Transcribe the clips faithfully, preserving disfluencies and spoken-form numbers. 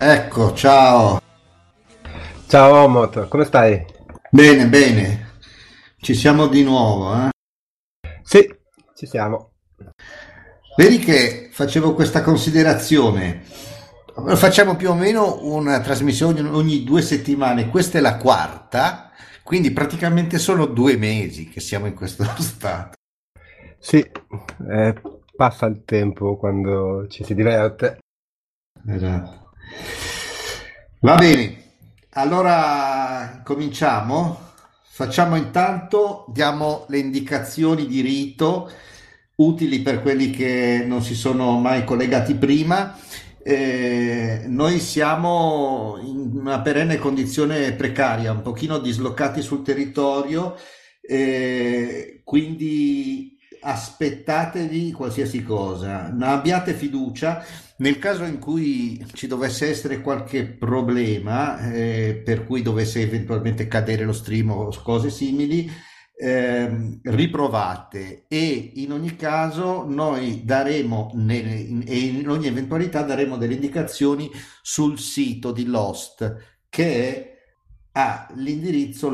Ecco, ciao. Ciao Omot, come stai? Bene, bene. Ci siamo di nuovo, eh? Sì, ci siamo. Vedi che facevo questa considerazione. Facciamo più o meno una trasmissione ogni due settimane. Questa è la quarta, quindi praticamente sono due mesi che siamo in questo stato. Sì, eh, passa il tempo quando ci si diverte. Esatto. Va bene, allora cominciamo. Facciamo intanto, diamo le indicazioni di rito utili per quelli che non si sono mai collegati prima. Eh, noi siamo in una perenne condizione precaria, un pochino dislocati sul territorio, eh, quindi aspettatevi qualsiasi cosa, non abbiate fiducia. Nel caso in cui ci dovesse essere qualche problema, eh, per cui dovesse eventualmente cadere lo stream o cose simili, ehm, riprovate e in ogni caso noi daremo, nel- in, e in ogni eventualità daremo delle indicazioni sul sito di Lost che è all'indirizzo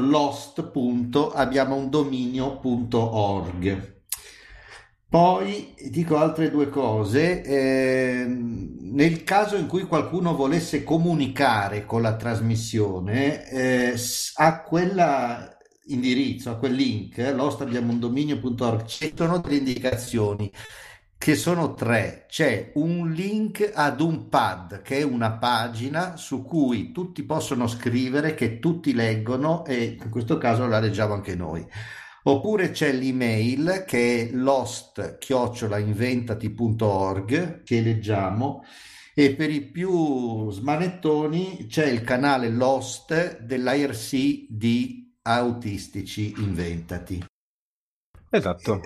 lost.abbiamoundominio.org. Poi dico altre due cose. Ehm, nel caso in cui qualcuno volesse comunicare con la trasmissione, eh, s- a quella indirizzo, a quel link, eh, lostrabbiamondominio punto org, ci sono delle indicazioni che sono tre. C'è un link ad un pad, che è una pagina su cui tutti possono scrivere, che tutti leggono e in questo caso la leggiamo anche noi. Oppure c'è l'email che è lost-inventati punto org che leggiamo, e per i più smanettoni c'è il canale Lost dell'I R C di Autistici Inventati. Esatto,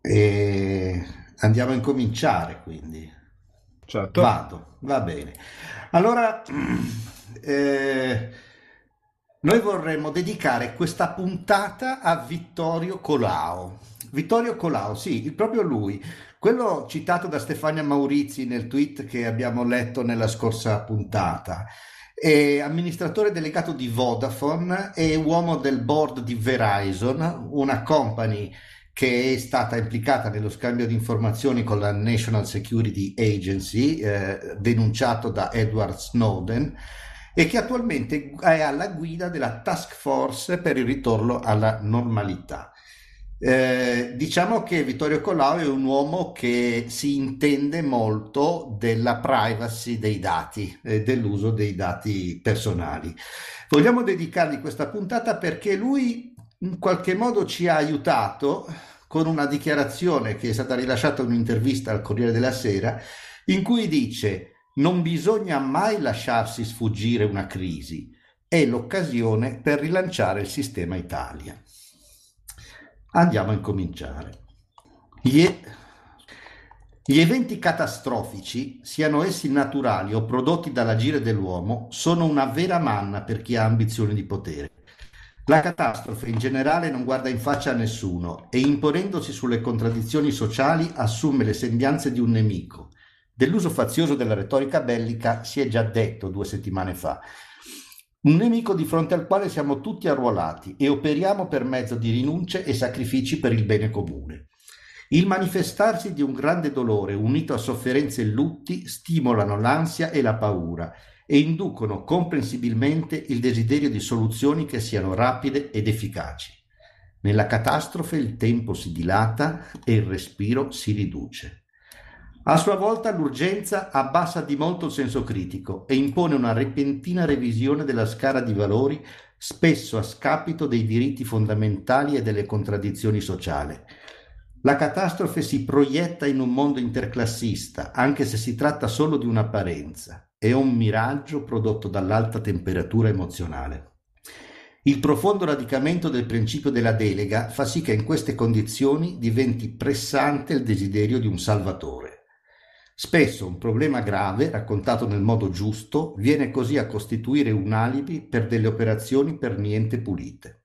E andiamo a incominciare, quindi. certo. Vado, va bene. Allora, eh, noi vorremmo dedicare questa puntata a Vittorio Colao. Vittorio Colao, sì, il- proprio lui, quello citato da Stefania Maurizi nel tweet che abbiamo letto nella scorsa puntata. È amministratore delegato di Vodafone e uomo del board di Verizon, una company che è stata implicata nello scambio di informazioni con la National Security Agency, eh, denunciato da Edward Snowden, e che attualmente è alla guida della task force per il ritorno alla normalità. Eh, diciamo che Vittorio Colao è un uomo che si intende molto della privacy dei dati e dell'uso dei dati personali. Vogliamo dedicargli questa puntata perché lui in qualche modo ci ha aiutato con una dichiarazione che è stata rilasciata in un'intervista al Corriere della Sera, in cui dice: non bisogna mai lasciarsi sfuggire una crisi, è l'occasione per rilanciare il sistema Italia. Andiamo a incominciare. Gli, gli eventi catastrofici, siano essi naturali o prodotti dall'agire dell'uomo, sono una vera manna per chi ha ambizioni di potere. La catastrofe in generale non guarda in faccia a nessuno e, imponendosi sulle contraddizioni sociali, assume le sembianze di un nemico. Dell'uso fazioso della retorica bellica si è già detto due settimane fa. Un nemico di fronte al quale siamo tutti arruolati e operiamo per mezzo di rinunce e sacrifici per il bene comune. Il manifestarsi di un grande dolore unito a sofferenze e lutti stimolano l'ansia e la paura e inducono comprensibilmente il desiderio di soluzioni che siano rapide ed efficaci. Nella catastrofe il tempo si dilata e il respiro si riduce. A sua volta l'urgenza abbassa di molto il senso critico e impone una repentina revisione della scala di valori, spesso a scapito dei diritti fondamentali e delle contraddizioni sociali. La catastrofe si proietta in un mondo interclassista, anche se si tratta solo di un'apparenza. È un miraggio prodotto dall'alta temperatura emozionale. Il profondo radicamento del principio della delega fa sì che in queste condizioni diventi pressante il desiderio di un salvatore. Spesso un problema grave, raccontato nel modo giusto, viene così a costituire un alibi per delle operazioni per niente pulite.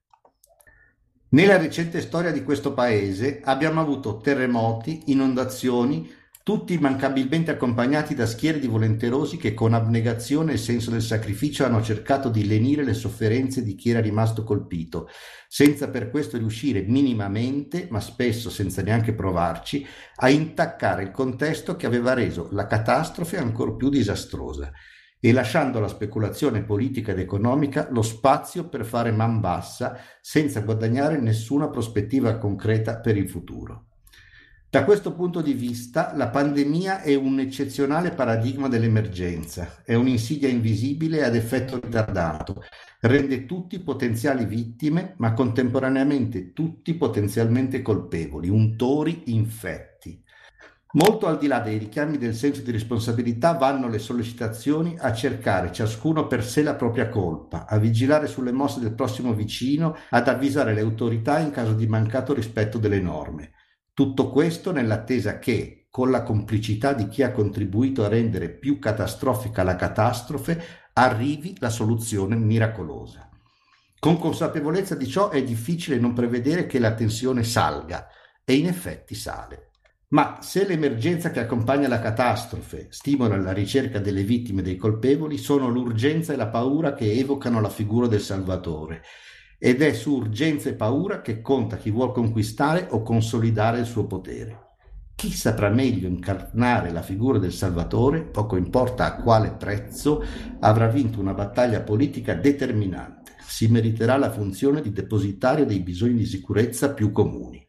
Nella recente storia di questo paese abbiamo avuto terremoti, inondazioni, tutti immancabilmente accompagnati da schiere di volenterosi che con abnegazione e senso del sacrificio hanno cercato di lenire le sofferenze di chi era rimasto colpito, senza per questo riuscire minimamente, ma spesso senza neanche provarci, a intaccare il contesto che aveva reso la catastrofe ancor più disastrosa e lasciando alla speculazione politica ed economica lo spazio per fare man bassa senza guadagnare nessuna prospettiva concreta per il futuro. Da questo punto di vista, la pandemia è un eccezionale paradigma dell'emergenza, è un'insidia invisibile ad effetto ritardato, rende tutti potenziali vittime, ma contemporaneamente tutti potenzialmente colpevoli, untori infetti. Molto al di là dei richiami del senso di responsabilità vanno le sollecitazioni a cercare ciascuno per sé la propria colpa, a vigilare sulle mosse del prossimo vicino, ad avvisare le autorità in caso di mancato rispetto delle norme. Tutto questo nell'attesa che, con la complicità di chi ha contribuito a rendere più catastrofica la catastrofe, arrivi la soluzione miracolosa. Con consapevolezza di ciò è difficile non prevedere che la tensione salga, e in effetti sale. Ma se l'emergenza che accompagna la catastrofe stimola la ricerca delle vittime e dei colpevoli, sono l'urgenza e la paura che evocano la figura del Salvatore. Ed è su urgenza e paura che conta chi vuol conquistare o consolidare il suo potere. Chi saprà meglio incarnare la figura del Salvatore, poco importa a quale prezzo, avrà vinto una battaglia politica determinante, si meriterà la funzione di depositario dei bisogni di sicurezza più comuni.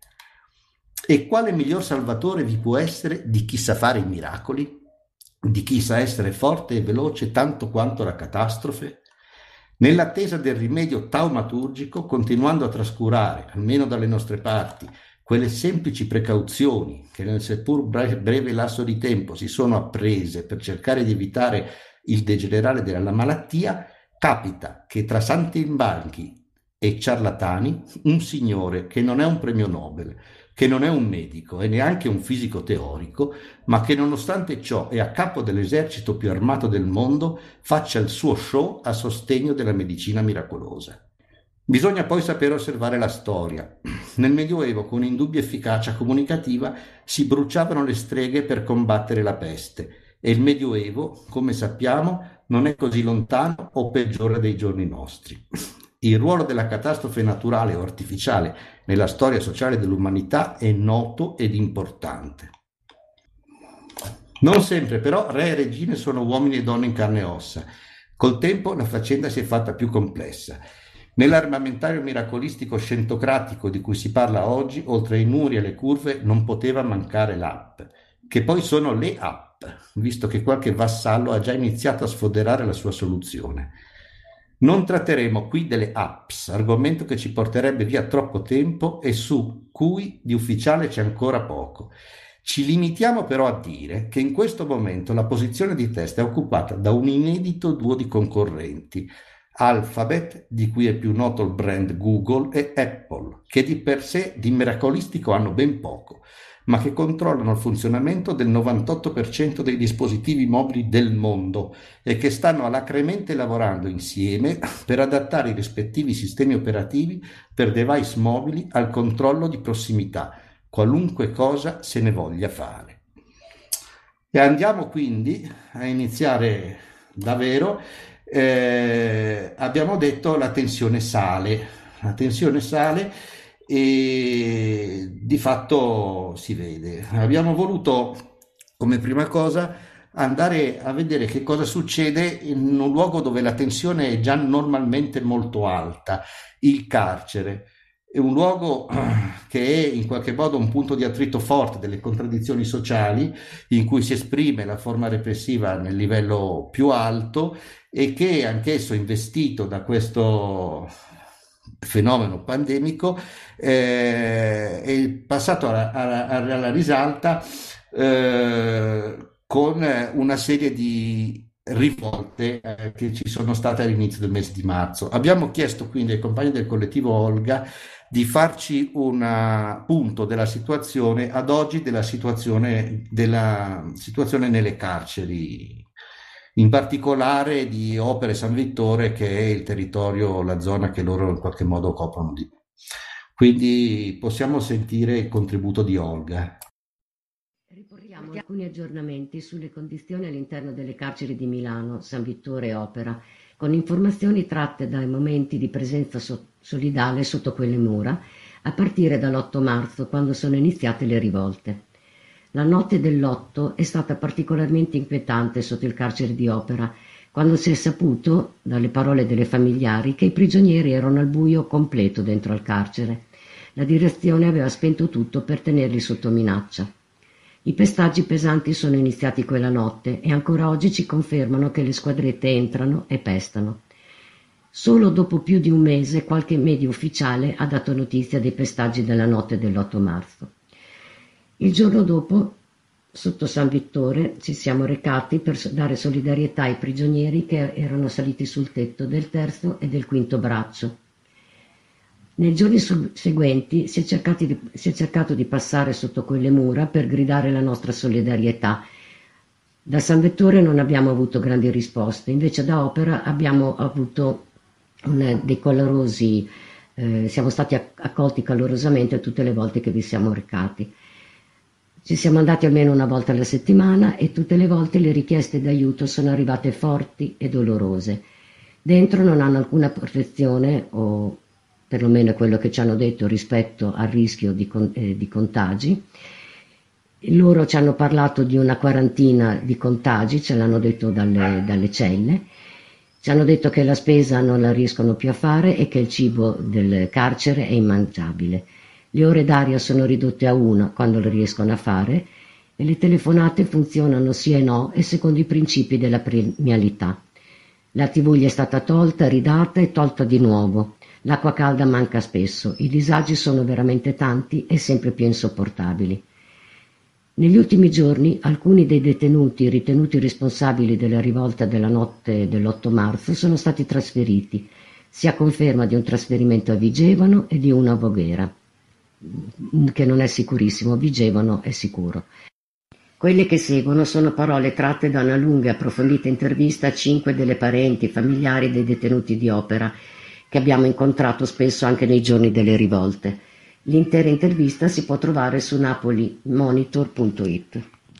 E quale miglior Salvatore vi può essere di chi sa fare i miracoli? Di chi sa essere forte e veloce tanto quanto la catastrofe? Nell'attesa del rimedio taumaturgico, continuando a trascurare, almeno dalle nostre parti, quelle semplici precauzioni che nel seppur breve lasso di tempo si sono apprese per cercare di evitare il degenerare della malattia, capita che tra saltimbanchi e ciarlatani un signore che non è un premio Nobel, che non è un medico e neanche un fisico teorico, ma che nonostante ciò è a capo dell'esercito più armato del mondo, faccia il suo show a sostegno della medicina miracolosa. Bisogna poi sapere osservare la storia. Nel Medioevo, con indubbia efficacia comunicativa, si bruciavano le streghe per combattere la peste, e il Medioevo, come sappiamo, non è così lontano o peggiore dei giorni nostri. Il ruolo della catastrofe naturale o artificiale nella storia sociale dell'umanità è noto ed importante. Non sempre però re e regine sono uomini e donne in carne e ossa. Col tempo la faccenda si è fatta più complessa. Nell'armamentario miracolistico scentocratico di cui si parla oggi, oltre ai muri e alle curve, non poteva mancare l'app, che poi sono le app, visto che qualche vassallo ha già iniziato a sfoderare la sua soluzione. Non tratteremo qui delle apps, argomento che ci porterebbe via troppo tempo e su cui di ufficiale c'è ancora poco. Ci limitiamo però a dire che in questo momento la posizione di testa è occupata da un inedito duo di concorrenti, Alphabet, di cui è più noto il brand Google, e Apple, che di per sé di miracolistico hanno ben poco, ma che controllano il funzionamento del novantotto per cento dei dispositivi mobili del mondo e che stanno alacremente lavorando insieme per adattare i rispettivi sistemi operativi per device mobili al controllo di prossimità, qualunque cosa se ne voglia fare. E andiamo quindi a iniziare davvero. Eh, abbiamo detto la tensione sale, la tensione sale e di fatto si vede. Abbiamo voluto come prima cosa andare a vedere che cosa succede in un luogo dove la tensione è già normalmente molto alta, il carcere. È un luogo che è in qualche modo un punto di attrito forte delle contraddizioni sociali, in cui si esprime la forma repressiva nel livello più alto e che anch'esso investito da questo fenomeno pandemico eh, è passato alla, alla, alla risalta eh, con una serie di rivolte eh, che ci sono state all'inizio del mese di marzo. Abbiamo chiesto quindi ai compagni del collettivo Olga di farci un punto della situazione ad oggi, della situazione, della situazione nelle carceri, in particolare di Opera San Vittore, che è il territorio, la zona che loro in qualche modo coprono di più. Quindi possiamo sentire il contributo di Olga. Riportiamo alcuni aggiornamenti sulle condizioni all'interno delle carceri di Milano, San Vittore e Opera, con informazioni tratte dai momenti di presenza so- solidale sotto quelle mura, a partire dall'otto marzo, quando sono iniziate le rivolte. La notte dell'otto è stata particolarmente inquietante sotto il carcere di Opera, quando si è saputo, dalle parole delle familiari, che i prigionieri erano al buio completo dentro al carcere. La direzione aveva spento tutto per tenerli sotto minaccia. I pestaggi pesanti sono iniziati quella notte e ancora oggi ci confermano che le squadrette entrano e pestano. Solo dopo più di un mese qualche medio ufficiale ha dato notizia dei pestaggi della notte dell'otto marzo. Il giorno dopo, sotto San Vittore, ci siamo recati per dare solidarietà ai prigionieri che erano saliti sul tetto del terzo e del quinto braccio. Nei giorni seguenti si è, cercati di, si è cercato di passare sotto quelle mura per gridare la nostra solidarietà. Da San Vittore non abbiamo avuto grandi risposte, invece da Opera abbiamo avuto una, dei calorosi, eh, siamo stati accolti calorosamente tutte le volte che vi siamo recati. Ci siamo andati almeno una volta alla settimana e tutte le volte le richieste d'aiuto sono arrivate forti e dolorose. Dentro non hanno alcuna protezione, o perlomeno è quello che ci hanno detto, rispetto al rischio di, eh, di contagi. Loro ci hanno parlato di una quarantina di contagi, ce l'hanno detto dalle, dalle celle. Ci hanno detto che la spesa non la riescono più a fare e che il cibo del carcere è immangiabile. Le ore d'aria sono ridotte a una quando le riescono a fare e le telefonate funzionano sì e no e secondo i principi della premialità. La tivù gli è stata tolta, ridata e tolta di nuovo. L'acqua calda manca spesso, i disagi sono veramente tanti e sempre più insopportabili. Negli ultimi giorni alcuni dei detenuti ritenuti responsabili della rivolta della notte dell'otto marzo sono stati trasferiti. Si ha conferma di un trasferimento a Vigevano e di uno a Voghera, che non è sicurissimo, Vigevano è sicuro. Quelle che seguono sono parole tratte da una lunga e approfondita intervista a cinque delle parenti e familiari dei detenuti di Opera, che abbiamo incontrato spesso anche nei giorni delle rivolte. L'intera intervista si può trovare su napoli monitor punto it.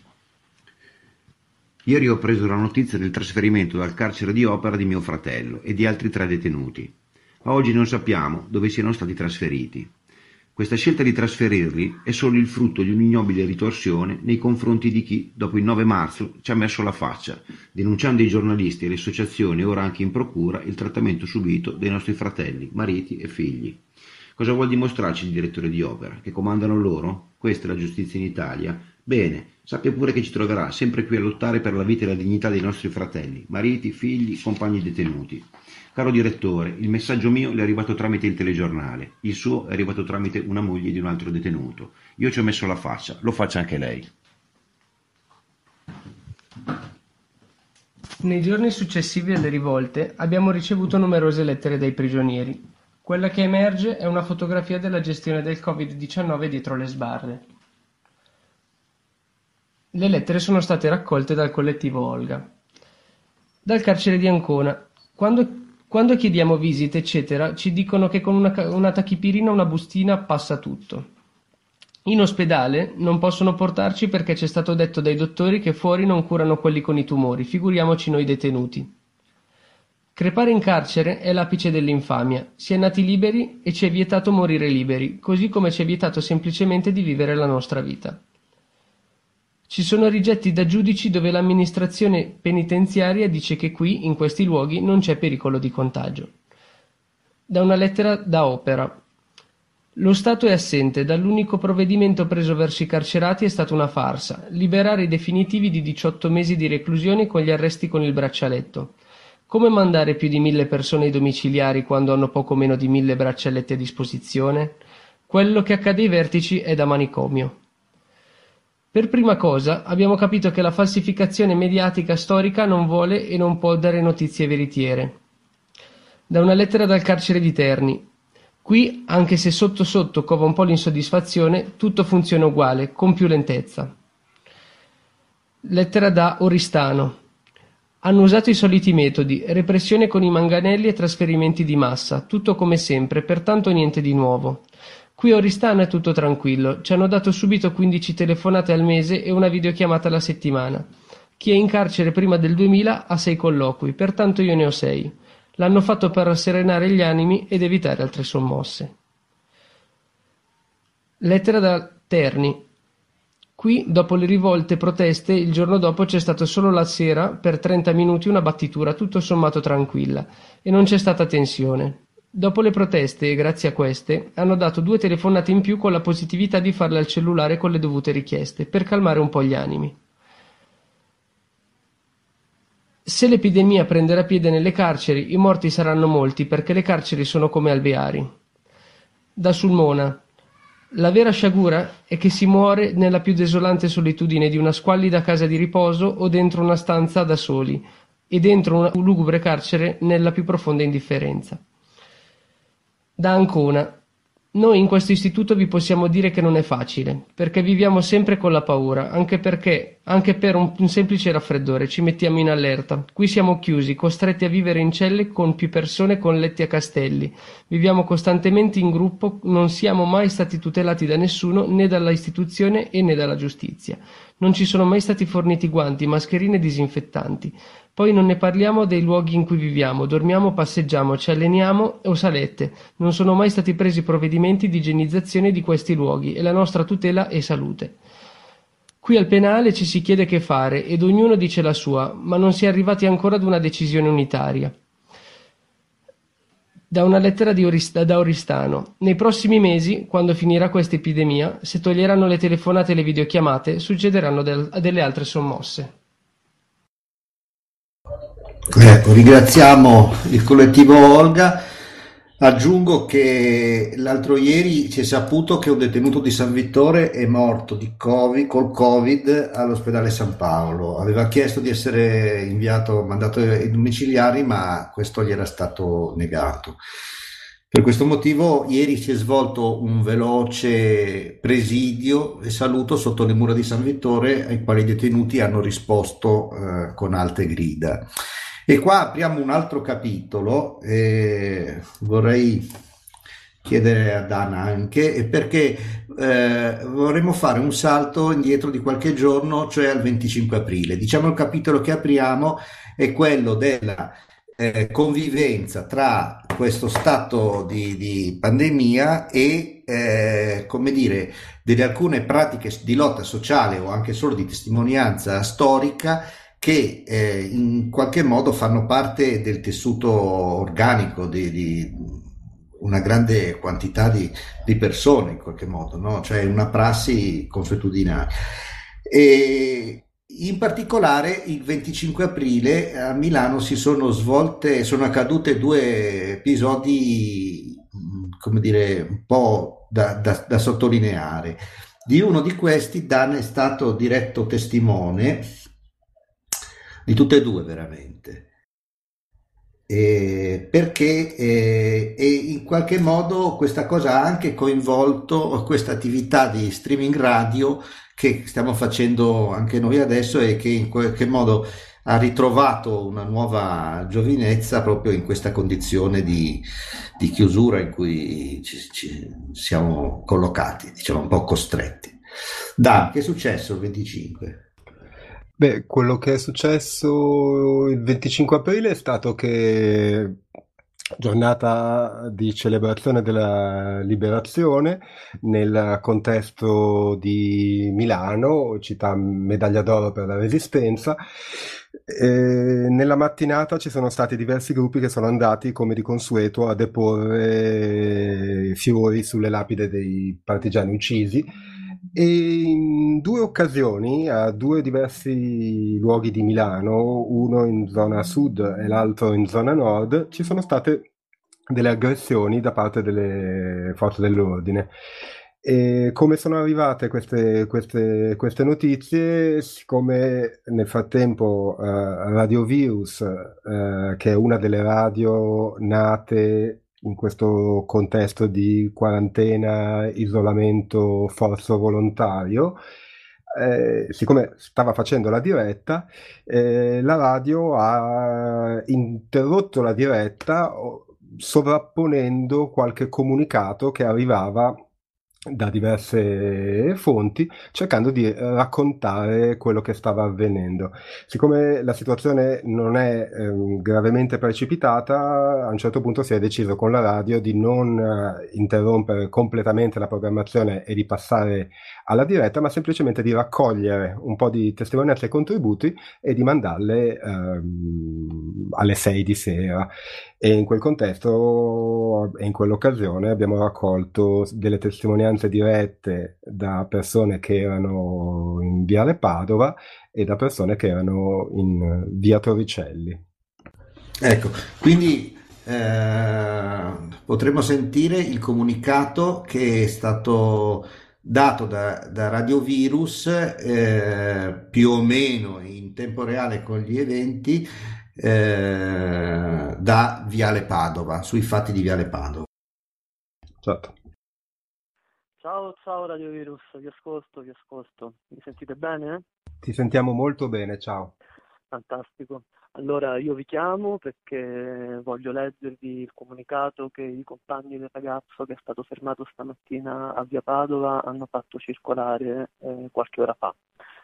Ieri ho preso la notizia del trasferimento dal carcere di Opera di mio fratello e di altri tre detenuti, ma oggi non sappiamo dove siano stati trasferiti. Questa scelta di trasferirli è solo il frutto di un'ignobile ritorsione nei confronti di chi, dopo il nove marzo, ci ha messo la faccia, denunciando i giornalisti e le associazioni e ora anche in procura il trattamento subito dei nostri fratelli, mariti e figli. Cosa vuol dimostrarci il direttore di Opera? Che comandano loro? Questa è la giustizia in Italia? Bene, sappia pure che ci troverà sempre qui a lottare per la vita e la dignità dei nostri fratelli, mariti, figli, compagni detenuti. Caro direttore, il messaggio mio le è arrivato tramite il telegiornale, il suo è arrivato tramite una moglie di un altro detenuto. Io ci ho messo la faccia, lo faccia anche lei. Nei giorni successivi alle rivolte abbiamo ricevuto numerose lettere dai prigionieri. Quella che emerge è una fotografia della gestione del covid diciannove dietro le sbarre. Le lettere sono state raccolte dal collettivo Olga. Dal carcere di Ancona, quando Quando chiediamo visite, eccetera, ci dicono che con una, una tachipirina o una bustina passa tutto. In ospedale non possono portarci perché c'è stato detto dai dottori che fuori non curano quelli con i tumori, figuriamoci noi detenuti. Crepare in carcere è l'apice dell'infamia. Si è nati liberi e ci è vietato morire liberi, così come ci è vietato semplicemente di vivere la nostra vita. Ci sono rigetti da giudici dove l'amministrazione penitenziaria dice che qui, in questi luoghi, non c'è pericolo di contagio. Da una lettera da Opera. Lo Stato è assente, dall'unico provvedimento preso verso i carcerati è stata una farsa, liberare i definitivi di diciotto mesi di reclusione con gli arresti con il braccialetto. Come mandare più di mille persone ai domiciliari quando hanno poco meno di mille braccialetti a disposizione? Quello che accade ai vertici è da manicomio. Per prima cosa abbiamo capito che la falsificazione mediatica storica non vuole e non può dare notizie veritiere. Da una lettera dal carcere di Terni. Qui, anche se sotto sotto cova un po' l'insoddisfazione, tutto funziona uguale, con più lentezza. Lettera da Oristano. Hanno usato i soliti metodi, repressione con i manganelli e trasferimenti di massa, tutto come sempre, pertanto niente di nuovo. Qui a Oristano è tutto tranquillo, ci hanno dato subito quindici telefonate al mese e una videochiamata alla settimana. Chi è in carcere prima del duemila ha sei colloqui, pertanto io ne ho sei. L'hanno fatto per rasserenare gli animi ed evitare altre sommosse. Lettera da Terni. Qui, dopo le rivolte proteste, il giorno dopo c'è stato solo la sera, per trenta minuti, una battitura tutto sommato tranquilla, e non c'è stata tensione. Dopo le proteste, e grazie a queste, hanno dato due telefonate in più con la positività di farle al cellulare con le dovute richieste, per calmare un po' gli animi. Se l'epidemia prenderà piede nelle carceri, i morti saranno molti, perché le carceri sono come alveari. Da Sulmona. La vera sciagura è che si muore nella più desolante solitudine di una squallida casa di riposo o dentro una stanza da soli, e dentro una lugubre carcere nella più profonda indifferenza. Da Ancona. Noi in questo istituto vi possiamo dire che non è facile, perché viviamo sempre con la paura, anche perché, anche per un, un semplice raffreddore, ci mettiamo in allerta. Qui siamo chiusi, costretti a vivere in celle con più persone, con letti a castelli. Viviamo costantemente in gruppo, non siamo mai stati tutelati da nessuno, né dalla istituzione e né dalla giustizia. Non ci sono mai stati forniti guanti, mascherine e disinfettanti. Poi non ne parliamo dei luoghi in cui viviamo, dormiamo, passeggiamo, ci alleniamo o salette. Non sono mai stati presi provvedimenti di igienizzazione di questi luoghi e la nostra tutela è salute. Qui al penale ci si chiede che fare ed ognuno dice la sua, ma non si è arrivati ancora ad una decisione unitaria. Da una lettera di Orist- da Oristano. Nei prossimi mesi, quando finirà questa epidemia, se toglieranno le telefonate e le videochiamate, succederanno del- delle altre sommosse. Ecco, ringraziamo il collettivo Olga. Aggiungo che l'altro ieri si è saputo che un detenuto di San Vittore è morto di COVID, col Covid all'ospedale San Paolo. Aveva chiesto di essere inviato, mandato ai domiciliari, ma questo gli era stato negato. Per questo motivo ieri si è svolto un veloce presidio e saluto sotto le mura di San Vittore, ai quali i detenuti hanno risposto eh, con alte grida. E qua apriamo un altro capitolo, e vorrei chiedere a Dana anche, perché eh, vorremmo fare un salto indietro di qualche giorno, cioè al venticinque aprile. Diciamo il capitolo che apriamo è quello della eh, convivenza tra questo stato di, di pandemia e, eh, come dire, delle alcune pratiche di lotta sociale o anche solo di testimonianza storica che eh, in qualche modo fanno parte del tessuto organico di, di una grande quantità di, di persone, in qualche modo, no? Cioè una prassi consuetudinaria. E in particolare il venticinque aprile a Milano si sono svolte, sono accadute due episodi, come dire, un po' da, da, da sottolineare. Di uno di questi Dan è stato diretto testimone, di tutte e due veramente, eh, perché eh, e in qualche modo questa cosa ha anche coinvolto questa attività di streaming radio che stiamo facendo anche noi adesso e che in qualche modo ha ritrovato una nuova giovinezza proprio in questa condizione di, di chiusura in cui ci, ci siamo collocati, diciamo un po' costretti. Dan, che è successo il venticinque? Beh, quello che è successo il venticinque aprile è stato che, giornata di celebrazione della liberazione, nel contesto di Milano, città medaglia d'oro per la Resistenza, e nella mattinata ci sono stati diversi gruppi che sono andati, come di consueto, a deporre fiori sulle lapidi dei partigiani uccisi. E in due occasioni, a due diversi luoghi di Milano, uno in zona sud e l'altro in zona nord, ci sono state delle aggressioni da parte delle forze dell'ordine. E come sono arrivate queste, queste, queste notizie? Siccome nel frattempo eh, Radio Virus, eh, che è una delle radio nate in questo contesto di quarantena, isolamento forzo volontario, eh, siccome stava facendo la diretta, eh, la radio ha interrotto la diretta sovrapponendo qualche comunicato che arrivava da diverse fonti, cercando di raccontare quello che stava avvenendo. Siccome la situazione non è ehm, gravemente precipitata, a un certo punto si è deciso con la radio di non eh, interrompere completamente la programmazione e di passare alla diretta, ma semplicemente di raccogliere un po' di testimonianze e contributi e di mandarle ehm, alle sei di sera. E in quel contesto e in quell'occasione abbiamo raccolto delle testimonianze dirette da persone che erano in Viale Padova e da persone che erano in Via Torricelli. Ecco, quindi eh, potremo sentire il comunicato che è stato dato da, da Radio Virus eh, più o meno in tempo reale con gli eventi eh, da Viale Padova, sui fatti di Viale Padova. Certo. Ciao, ciao Radio Virus, vi ascolto, vi ascolto. Mi sentite bene? Ti sentiamo molto bene, ciao. Fantastico. Allora, io vi chiamo perché voglio leggervi il comunicato che i compagni del ragazzo che è stato fermato stamattina a Via Padova hanno fatto circolare eh, qualche ora fa.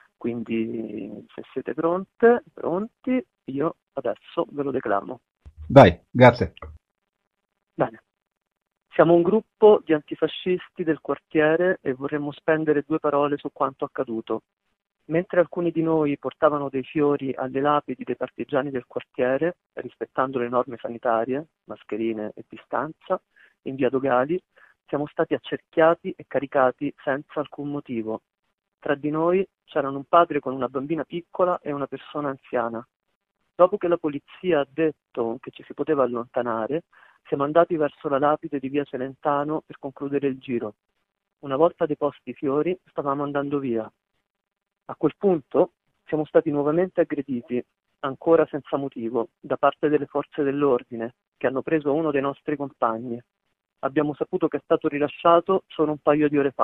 Quindi, se siete pronte, pronti, io adesso ve lo declamo. Vai, grazie. Bene. Siamo un gruppo di antifascisti del quartiere e vorremmo spendere due parole su quanto accaduto. Mentre alcuni di noi portavano dei fiori alle lapidi dei partigiani del quartiere, rispettando le norme sanitarie, mascherine e distanza, in via Dogali, siamo stati accerchiati e caricati senza alcun motivo. Tra di noi c'erano un padre con una bambina piccola e una persona anziana. Dopo che la polizia ha detto che ci si poteva allontanare, siamo andati verso la lapide di via Celentano per concludere il giro. Una volta deposti i fiori, stavamo andando via. A quel punto siamo stati nuovamente aggrediti, ancora senza motivo, da parte delle forze dell'ordine, che hanno preso uno dei nostri compagni. Abbiamo saputo che è stato rilasciato solo un paio di ore fa.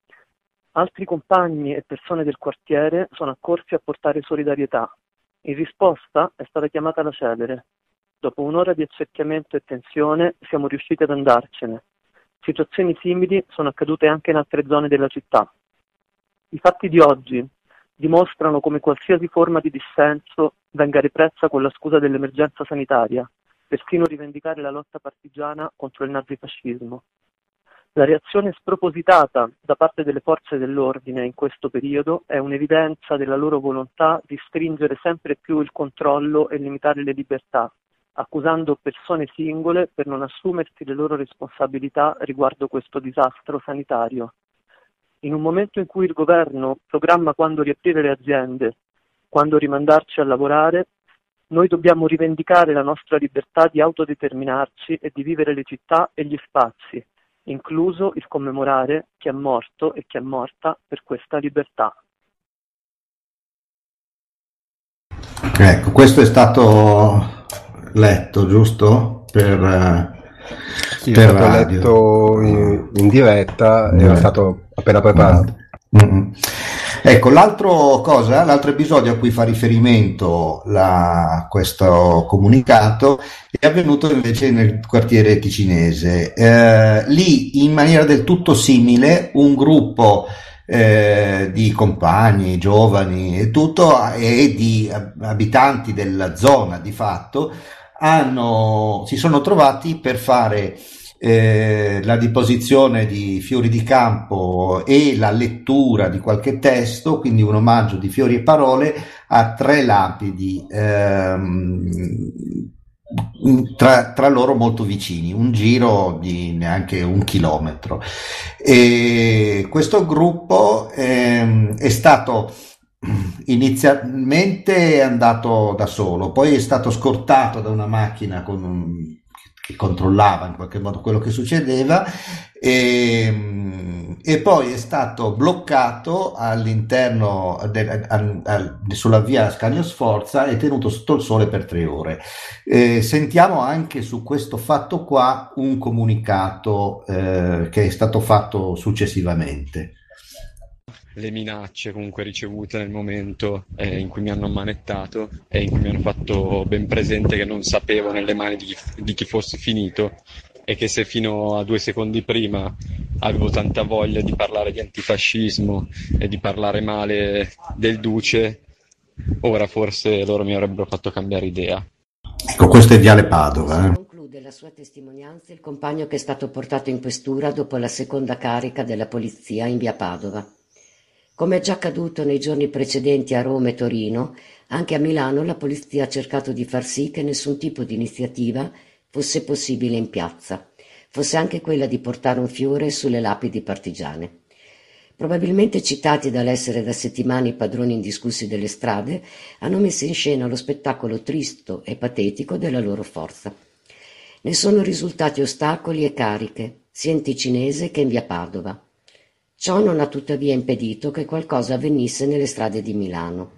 Altri compagni e persone del quartiere sono accorsi a portare solidarietà. In risposta è stata chiamata la celere. Dopo un'ora di accerchiamento e tensione siamo riusciti ad andarcene. Situazioni simili sono accadute anche in altre zone della città. I fatti di oggi dimostrano come qualsiasi forma di dissenso venga repressa con la scusa dell'emergenza sanitaria, persino rivendicare la lotta partigiana contro il nazifascismo. La reazione spropositata da parte delle forze dell'ordine in questo periodo è un'evidenza della loro volontà di stringere sempre più il controllo e limitare le libertà, accusando persone singole per non assumersi le loro responsabilità riguardo questo disastro sanitario. In un momento in cui il governo programma quando riaprire le aziende, quando rimandarci a lavorare, noi dobbiamo rivendicare la nostra libertà di autodeterminarci e di vivere le città e gli spazi, incluso il commemorare chi è morto e chi è morta per questa libertà. Ecco, questo è stato letto, giusto? Per, sì, per è stato radio. letto in, in diretta, Beh. era stato appena preparato. Mm-hmm. Ecco, l'altro cosa, l'altro episodio a cui fa riferimento la, questo comunicato è avvenuto invece nel quartiere ticinese. Eh, lì, in maniera del tutto simile, un gruppo eh, di compagni, giovani e tutto, e di abitanti della zona di fatto, hanno, si sono trovati per fare Eh, la deposizione di fiori di campo e la lettura di qualche testo, quindi un omaggio di fiori e parole a tre lapidi ehm, tra, tra loro molto vicini, un giro di neanche un chilometro. E questo gruppo ehm, è stato inizialmente andato da solo, poi è stato scortato da una macchina con un che controllava in qualche modo quello che succedeva e, e poi è stato bloccato all'interno del, al, al, sulla via Ascanio Sforza e tenuto sotto il sole per tre ore. Eh, sentiamo anche su questo fatto qua un comunicato eh, che è stato fatto successivamente. Le minacce comunque ricevute nel momento eh, in cui mi hanno ammanettato e in cui mi hanno fatto ben presente che non sapevo nelle mani di chi, di chi fosse finito e che se fino a due secondi prima avevo tanta voglia di parlare di antifascismo e di parlare male del Duce, ora forse loro mi avrebbero fatto cambiare idea. Ecco, questo è Viale Padova. Eh. Conclude la sua testimonianza il compagno che è stato portato in questura dopo la seconda carica della polizia in via Padova. Come è già accaduto nei giorni precedenti a Roma e Torino, anche a Milano la polizia ha cercato di far sì che nessun tipo di iniziativa fosse possibile in piazza, fosse anche quella di portare un fiore sulle lapidi partigiane. Probabilmente citati dall'essere da settimane i padroni indiscussi delle strade, hanno messo in scena lo spettacolo tristo e patetico della loro forza. Ne sono risultati ostacoli e cariche, sia in Ticinese che in via Padova. Ciò non ha tuttavia impedito che qualcosa avvenisse nelle strade di Milano.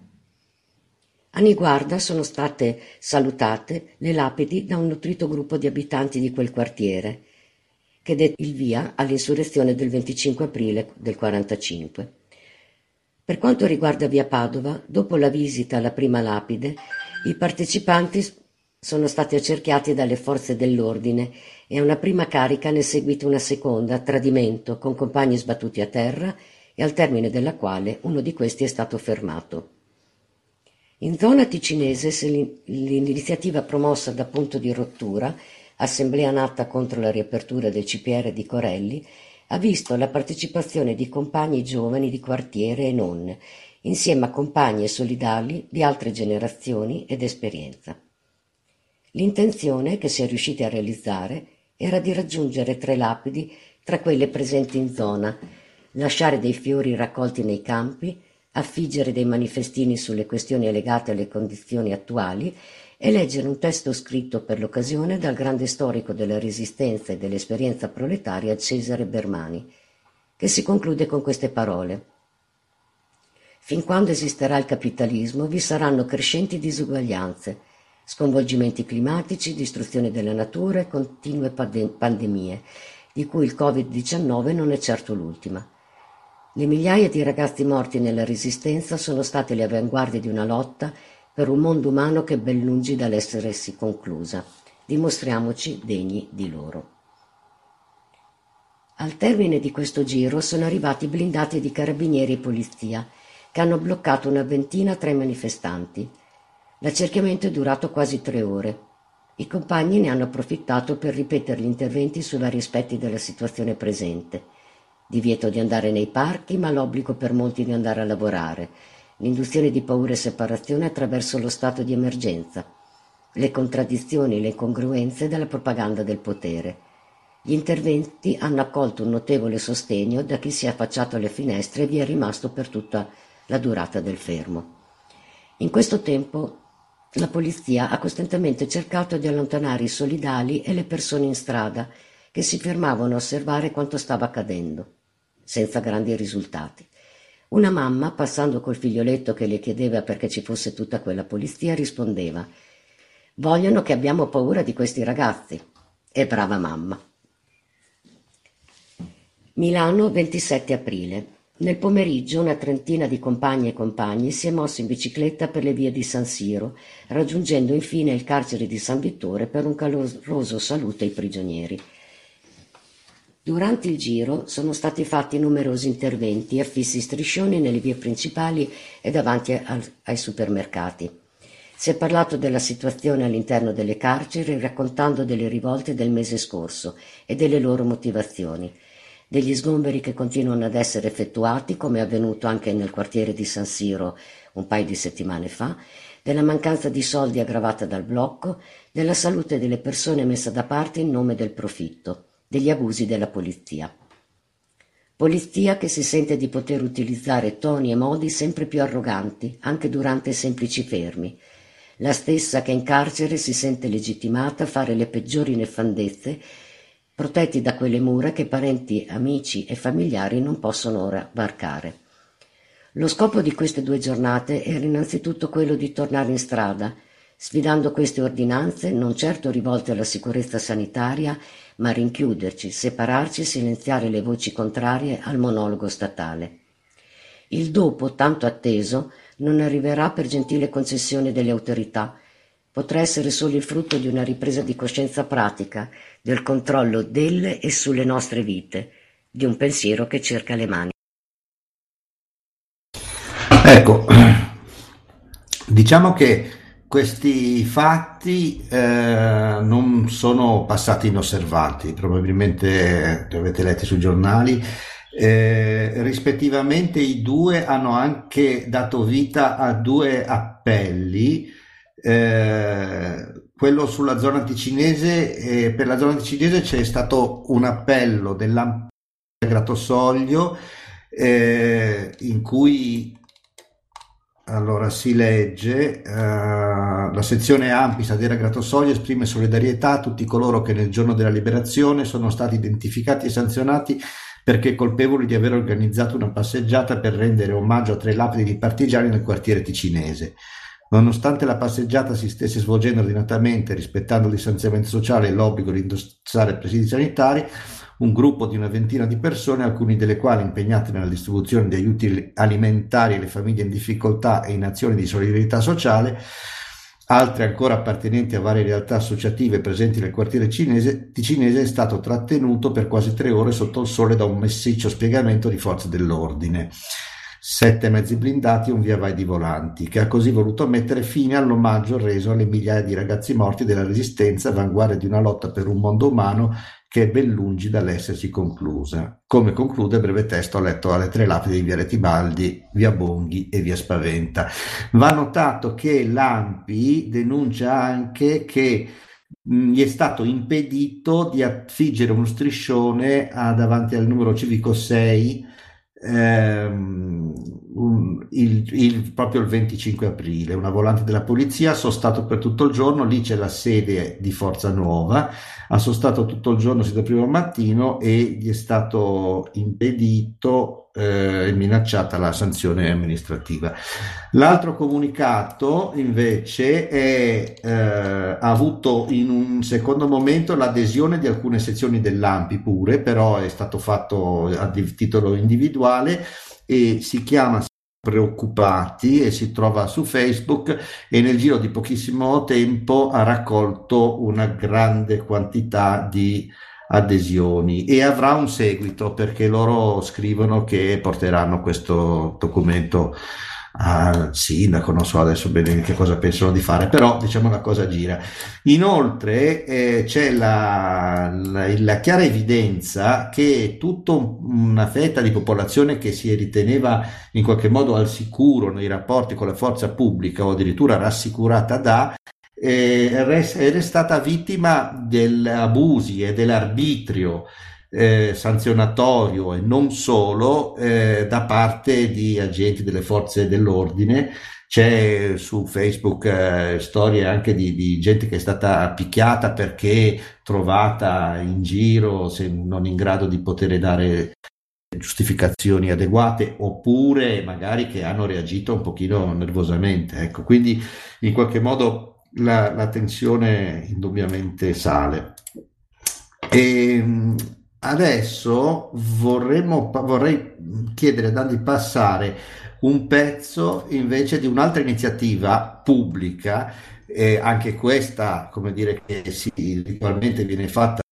A Niguarda sono state salutate le lapidi da un nutrito gruppo di abitanti di quel quartiere, che dette il via all'insurrezione del venticinque aprile del quarantacinque. Per quanto riguarda via Padova, dopo la visita alla prima lapide, i partecipanti sono stati accerchiati dalle forze dell'ordine e a una prima carica ne è seguita una seconda, a tradimento, con compagni sbattuti a terra e al termine della quale uno di questi è stato fermato. In zona ticinese l'iniziativa promossa da Punto di Rottura, assemblea nata contro la riapertura del C P R di Corelli, ha visto la partecipazione di compagni giovani di quartiere e non, insieme a compagni e solidali di altre generazioni ed esperienza. L'intenzione, che si è riusciti a realizzare, era di raggiungere tre lapidi tra quelle presenti in zona, lasciare dei fiori raccolti nei campi, affiggere dei manifestini sulle questioni legate alle condizioni attuali e leggere un testo scritto per l'occasione dal grande storico della Resistenza e dell'esperienza proletaria Cesare Bermani, che si conclude con queste parole: «Fin quando esisterà il capitalismo vi saranno crescenti disuguaglianze, sconvolgimenti climatici, distruzione della natura e continue pandemie, di cui il covid diciannove non è certo l'ultima. Le migliaia di ragazzi morti nella Resistenza sono state le avanguardie di una lotta per un mondo umano che è ben lungi dall'essersi conclusa. Dimostriamoci degni di loro». Al termine di questo giro sono arrivati blindati di carabinieri e polizia, che hanno bloccato una ventina tra i manifestanti. L'accerchiamento è durato quasi tre ore. I compagni ne hanno approfittato per ripetere gli interventi sui vari aspetti della situazione presente. Divieto di andare nei parchi, ma l'obbligo per molti di andare a lavorare, l'induzione di paura e separazione attraverso lo stato di emergenza, le contraddizioni e le incongruenze della propaganda del potere. Gli interventi hanno accolto un notevole sostegno da chi si è affacciato alle finestre e vi è rimasto per tutta la durata del fermo. In questo tempo la polizia ha costantemente cercato di allontanare i solidali e le persone in strada che si fermavano a osservare quanto stava accadendo, senza grandi risultati. Una mamma, passando col figlioletto che le chiedeva perché ci fosse tutta quella polizia, rispondeva: «Vogliono che abbiamo paura di questi ragazzi». E brava mamma. Milano, ventisette aprile. Nel pomeriggio una trentina di compagne e compagni si è mosso in bicicletta per le vie di San Siro, raggiungendo infine il carcere di San Vittore per un caloroso saluto ai prigionieri. Durante il giro sono stati fatti numerosi interventi, affissi striscioni nelle vie principali e davanti al, ai supermercati. Si è parlato della situazione all'interno delle carceri, raccontando delle rivolte del mese scorso e delle loro motivazioni, degli sgomberi che continuano ad essere effettuati, come è avvenuto anche nel quartiere di San Siro un paio di settimane fa, della mancanza di soldi aggravata dal blocco, della salute delle persone messa da parte in nome del profitto, degli abusi della polizia. Polizia che si sente di poter utilizzare toni e modi sempre più arroganti, anche durante semplici fermi, la stessa che in carcere si sente legittimata a fare le peggiori nefandezze, protetti da quelle mura che parenti, amici e familiari non possono ora varcare. Lo scopo di queste due giornate era innanzitutto quello di tornare in strada, sfidando queste ordinanze non certo rivolte alla sicurezza sanitaria, ma rinchiuderci, separarci e silenziare le voci contrarie al monologo statale. Il dopo, tanto atteso, non arriverà per gentile concessione delle autorità, potrà essere solo il frutto di una ripresa di coscienza pratica, del controllo delle e sulle nostre vite, di un pensiero che cerca le mani. Ecco, diciamo che questi fatti eh, non sono passati inosservati, probabilmente li avete letti sui giornali. Eh, rispettivamente i due hanno anche dato vita a due appelli. Eh, quello sulla zona anticinese, eh, per la zona anticinese c'è stato un appello dell'A Grattosoglio eh, in cui allora si legge eh, la sezione Ampi Sadera Grattosoglio esprime solidarietà a tutti coloro che nel giorno della liberazione sono stati identificati e sanzionati perché colpevoli di aver organizzato una passeggiata per rendere omaggio a tre lapidi di partigiani nel quartiere ticinese. Nonostante la passeggiata si stesse svolgendo ordinatamente, rispettando il distanziamento sociale e l'obbligo di indossare presidi sanitari, un gruppo di una ventina di persone, alcune delle quali impegnate nella distribuzione di aiuti alimentari alle famiglie in difficoltà e in azioni di solidarietà sociale, altre ancora appartenenti a varie realtà associative presenti nel quartiere cinese, ticinese, è stato trattenuto per quasi tre ore sotto il sole da un massiccio spiegamento di forze dell'ordine. Sette mezzi blindati e un via vai di volanti, che ha così voluto mettere fine all'omaggio reso alle migliaia di ragazzi morti della Resistenza, avanguardia di una lotta per un mondo umano che è ben lungi dall'essersi conclusa. Come conclude il breve testo letto alle tre lapidi di via Retibaldi, via Bonghi e via Spaventa. Va notato che l'Ampi denuncia anche che mh, gli è stato impedito di affiggere uno striscione a, davanti al numero civico sei ehm, un, il, il, proprio il venticinque aprile. Una volante della polizia ha sostato per tutto il giorno, lì c'è la sede di Forza Nuova, ha sostato tutto il giorno sin dal primo mattino e gli è stato impedito e eh, minacciata la sanzione amministrativa. L'altro comunicato invece è, eh, ha avuto in un secondo momento l'adesione di alcune sezioni dell'Ampi pure, però è stato fatto a titolo individuale e si chiama Preoccupati e si trova su Facebook e nel giro di pochissimo tempo ha raccolto una grande quantità di adesioni e avrà un seguito perché loro scrivono che porteranno questo documento al sindaco, non so adesso bene che cosa pensano di fare, però diciamo la cosa gira. Inoltre eh, c'è la, la, la chiara evidenza che tutta una fetta di popolazione che si riteneva in qualche modo al sicuro nei rapporti con la forza pubblica o addirittura rassicurata da eh, è stata vittima degli abusi e dell'arbitrio Eh, sanzionatorio e non solo eh, da parte di agenti delle forze dell'ordine. C'è su Facebook eh, storie anche di, di gente che è stata picchiata perché trovata in giro se non in grado di poter dare giustificazioni adeguate oppure magari che hanno reagito un pochino nervosamente, ecco, quindi in qualche modo la, la tensione indubbiamente sale. E adesso vorremmo, vorrei chiedere a Dan di passare un pezzo invece di un'altra iniziativa pubblica, eh, anche questa, come dire, che si ritualmente viene fatta,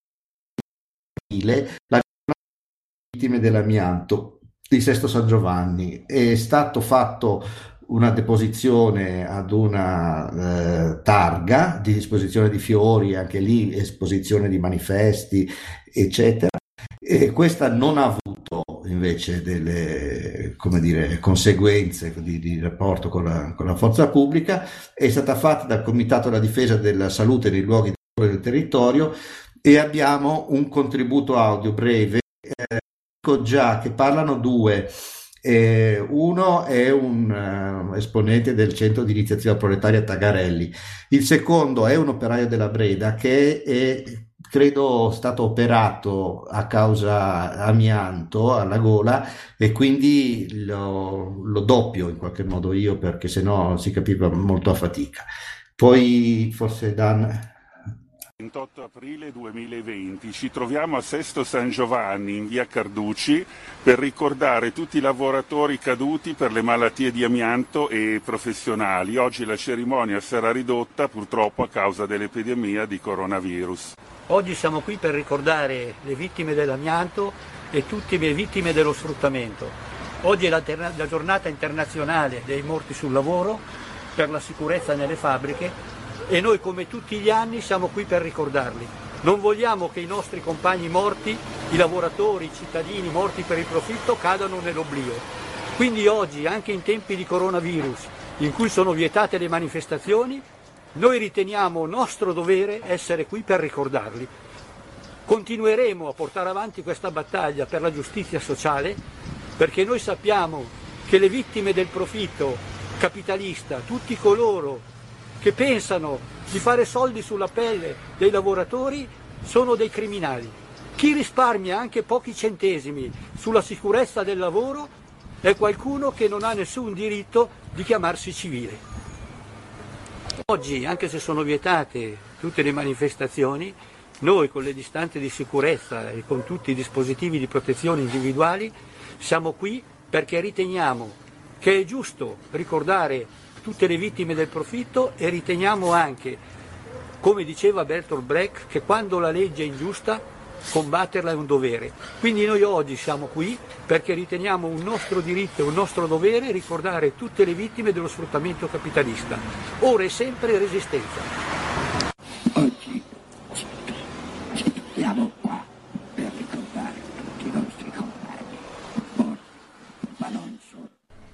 la vittime dell'amianto di Sesto San Giovanni. È stato fatto una deposizione ad una eh, targa di esposizione di fiori, anche lì esposizione di manifesti eccetera, e questa non ha avuto invece delle, come dire, conseguenze di, di rapporto con la, con la forza pubblica. È stata fatta dal Comitato della Difesa della Salute nei luoghi del territorio e abbiamo un contributo audio breve, eh, già che parlano due. Eh, uno è un uh, esponente del centro di iniziativa proletaria Tagarelli, il secondo è un operaio della Breda che è, credo, stato operato a causa amianto alla gola e quindi lo, lo doppio in qualche modo io perché sennò si capiva molto a fatica. Poi forse Dan... ventotto aprile duemilaventi ci troviamo a Sesto San Giovanni in via Carducci per ricordare tutti i lavoratori caduti per le malattie di amianto e professionali. Oggi la cerimonia sarà ridotta purtroppo a causa dell'epidemia di coronavirus. Oggi siamo qui per ricordare le vittime dell'amianto e tutte le vittime dello sfruttamento. Oggi è la, terna- la giornata internazionale dei morti sul lavoro per la sicurezza nelle fabbriche e noi come tutti gli anni siamo qui per ricordarli. Non vogliamo che i nostri compagni morti, i lavoratori, i cittadini morti per il profitto cadano nell'oblio. Quindi oggi, anche in tempi di coronavirus, in cui sono vietate le manifestazioni, noi riteniamo nostro dovere essere qui per ricordarli. Continueremo a portare avanti questa battaglia per la giustizia sociale perché noi sappiamo che le vittime del profitto capitalista, tutti coloro che pensano di fare soldi sulla pelle dei lavoratori, sono dei criminali. Chi risparmia anche pochi centesimi sulla sicurezza del lavoro è qualcuno che non ha nessun diritto di chiamarsi civile. Oggi, anche se sono vietate tutte le manifestazioni, noi con le distanze di sicurezza e con tutti i dispositivi di protezione individuali siamo qui perché riteniamo che è giusto ricordare tutte le vittime del profitto e riteniamo anche, come diceva Bertolt Brecht, che quando la legge è ingiusta combatterla è un dovere. Quindi noi oggi siamo qui perché riteniamo un nostro diritto e un nostro dovere ricordare tutte le vittime dello sfruttamento capitalista. Ora e sempre resistenza. Oggi ci troviamo qua per ricordare tutti i nostri compagni morti, ma non solo.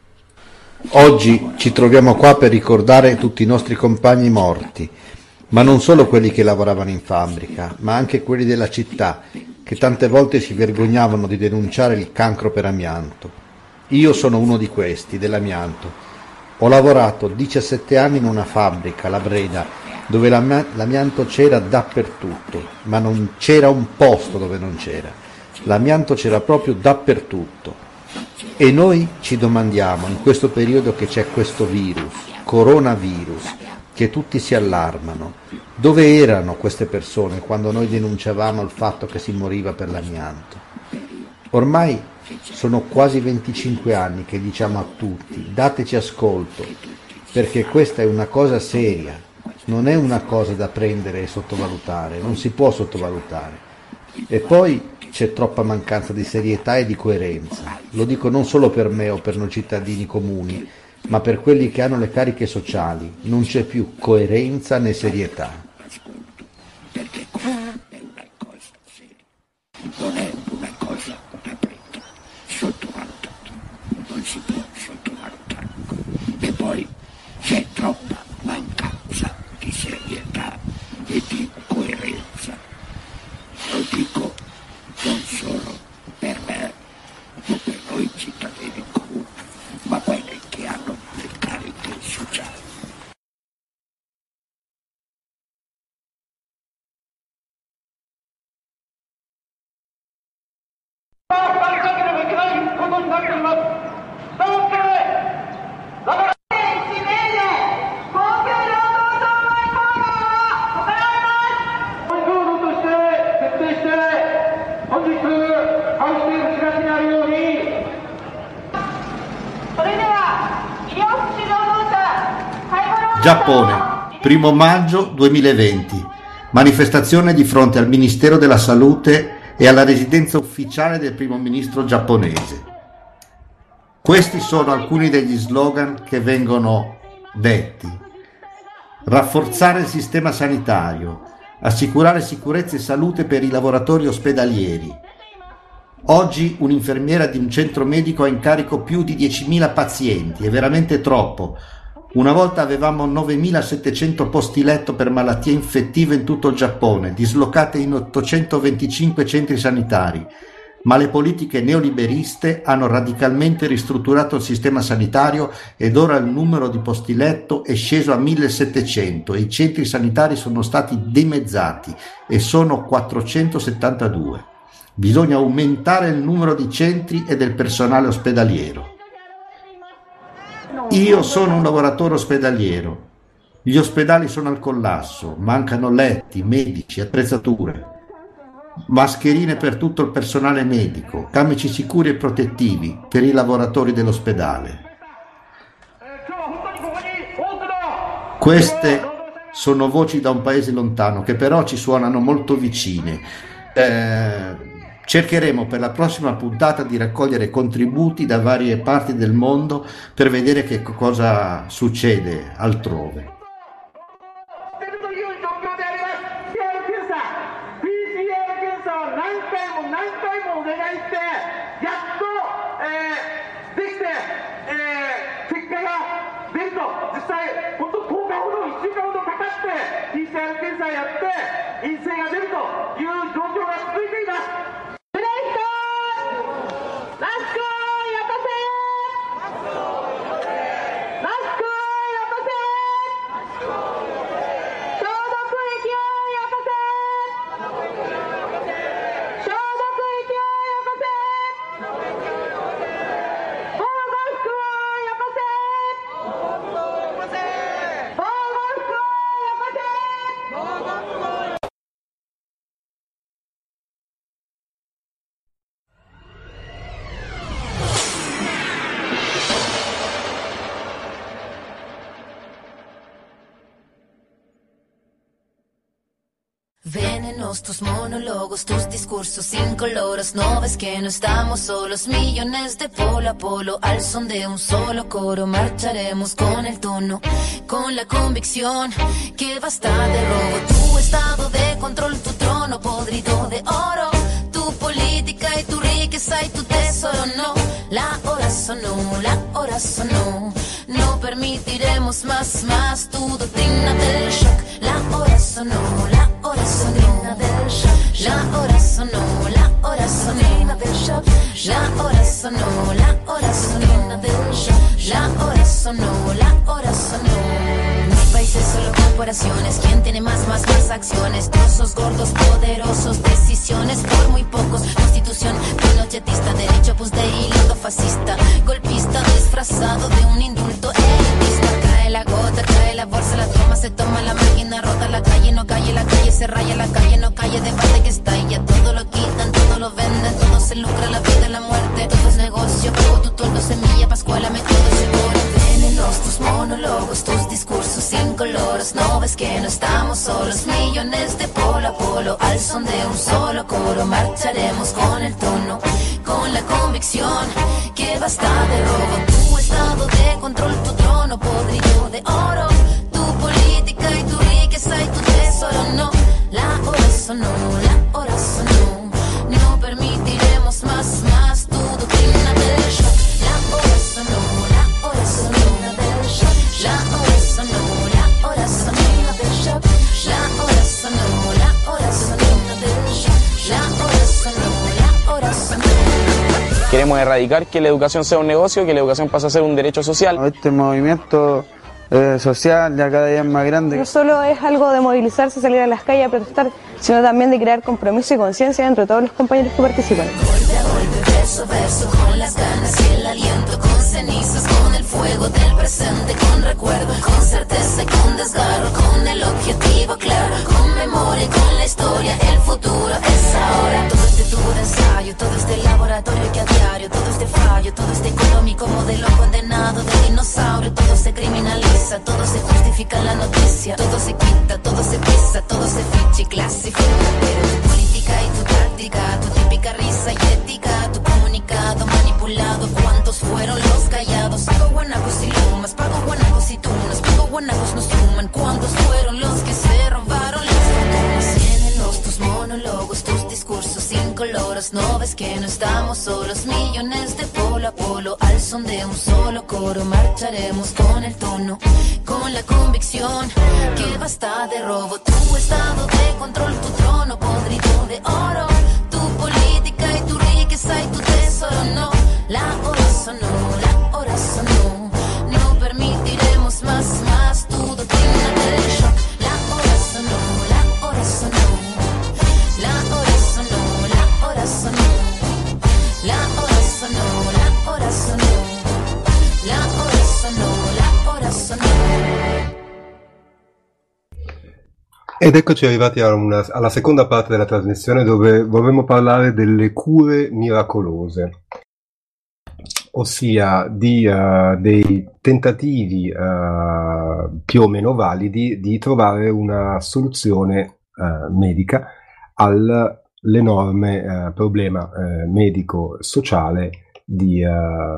Oggi ci troviamo qua per ricordare tutti i nostri compagni morti, ma non solo quelli che lavoravano in fabbrica, ma anche quelli della città, che tante volte si vergognavano di denunciare il cancro per amianto. Io sono uno di questi, dell'amianto. Ho lavorato diciassette anni in una fabbrica, la Breda, dove l'amianto c'era dappertutto, ma non c'era un posto dove non c'era. L'amianto c'era proprio dappertutto. E noi ci domandiamo, in questo periodo che c'è questo virus, coronavirus, che tutti si allarmano, dove erano queste persone quando noi denunciavamo il fatto che si moriva per l'amianto? Ormai sono quasi venticinque anni che diciamo a tutti, dateci ascolto, perché questa è una cosa seria, non è una cosa da prendere e sottovalutare, non si può sottovalutare. E poi c'è troppa mancanza di serietà e di coerenza, lo dico non solo per me o per noi cittadini comuni, ma per quelli che hanno le cariche sociali, non c'è più coerenza né serietà. Perché questa è una cosa seria, non è una cosa da prendere sottovalutata, non si può sottovalutare. E poi c'è troppa mancanza di serietà e di coerenza. Lo dico non solo per me o per noi cittadini comuni, ma quelli che hanno le cariche sociali. Giappone, primo maggio duemilaventi, manifestazione di fronte al Ministero della Salute e alla residenza ufficiale del primo ministro giapponese. Questi sono alcuni degli slogan che vengono detti: rafforzare il sistema sanitario, assicurare sicurezza e salute per i lavoratori ospedalieri. Oggi un'infermiera di un centro medico ha in carico più di diecimila pazienti, è veramente troppo. Una volta avevamo novemilasettecento posti letto per malattie infettive in tutto il Giappone, dislocate in ottocentoventicinque centri sanitari, ma le politiche neoliberiste hanno radicalmente ristrutturato il sistema sanitario ed ora il numero di posti letto è sceso a millesettecento e i centri sanitari sono stati dimezzati e sono quattrocentosettantadue. Bisogna aumentare il numero di centri e del personale ospedaliero. Io sono un lavoratore ospedaliero. Gli ospedali sono al collasso, mancano letti, medici, attrezzature, mascherine per tutto il personale medico, camici sicuri e protettivi per i lavoratori dell'ospedale. Queste sono voci da un paese lontano che però ci suonano molto vicine. Eh, cercheremo per la prossima puntata di raccogliere contributi da varie parti del mondo per vedere che cosa succede altrove. Venenos tus monólogos, tus discursos incoloros. No ves que no estamos solos, millones de polo a polo. Al son de un solo coro marcharemos con el tono, con la convicción que basta de robo. Tu estado de control, tu trono podrido de oro, tu política y tu riqueza y tu tesoro. No, la hora sonó, la hora sonó. No permitiremos más, más tu doctrina del shock. La hora sonó, la hora sonó del shock. La hora sonó, la hora sonó del shock. La hora sonó, la hora sonó del shock. La hora sonó, la hora sonó. Mi país es solo corporaciones. ¿Quién tiene más, más, más acciones? Trozos gordos, poderosos, decisiones por muy pocos. Constitución pinochetista, derecho pues de hilo fascista, golpista disfrazado de un indulto elitista. Cae la gota, cae la bolsa, la toma, se toma la máquina, rota la calle, no calle, la calle se raya, la calle no calle, debate que estalla, todo lo quitan, todo lo venden, todo se lucra, la vida, la muerte, todo es negocio, pago tu toldo, semilla, pascuala, me todo seguro. Venenos tus monólogos, tus discursos incoloros, no ves que no estamos solos, millones de polo a polo, al son de un solo coro, marcharemos con el tono, con la convicción que basta de robo. Tu estado de control, tu trono podrido de oro, tu política y tu riqueza y tu tesoro. No, la hora sonó, la hora sonó. No permitiremos más, más tu doctrina del shock. La hora sonó, la hora sonó del shock. La hora sonó, la hora sonó del shock. La hora sonó, la hora sonó del shock. La hora sonó, la hora sonó. Queremos erradicar que la educación sea un negocio, que la educación pase a ser un derecho social. Este movimiento eh, social ya cada día es más grande. No solo es algo de movilizarse, salir a las calles a protestar, sino también de crear compromiso y conciencia entre todos los compañeros que participan. Golpe a golpe, verso a verso, con las ganas y el aliento, con cenizas, con el fuego del presente, con recuerdo, con certeza y con desgarro, con el objetivo claro, con memoria y con la historia, el futuro es ahora. Todo este tubo de ensayo, todo este laboratorio que a diario, todo este fallo, todo este económico modelo condenado de dinosaurio, todo se criminaliza, todo se justifica en la noticia, todo se quita, todo se pisa, todo se ficha y clasifica. Pero tu política y tu táctica, tu típica risa y ética, tu comunicado manipulado, ¿cuántos fueron los callados? Pago guanacos y lumas, pago guanacos y tunas, pago guanacos nos suman, ¿cuántos fueron los que se robaron las fortunas? Llénenos tus monólogos, tus discursos incoloros, no ves que no estamos solos, millones de polo a polo, al son de un solo coro, marcharemos con el tono, con la convicción que basta de robo. Tu estado de control, tu trono podrido de oro, tu política y tu riqueza y tu tesoro. No, la hora sonó, la hora sonó. No permitiremos más, más tu doctrina del shock. La hora sonó, la hora sonó. La hora sonó, la hora sonó. La hora sonó, la hora sonó. La hora sonó, la hora sonó. Ed eccoci arrivati a una, alla seconda parte della trasmissione, dove vorremmo parlare delle cure miracolose, ossia di, uh, dei tentativi uh, più o meno validi di trovare una soluzione uh, medica al l'enorme eh, problema eh, medico-sociale di, eh,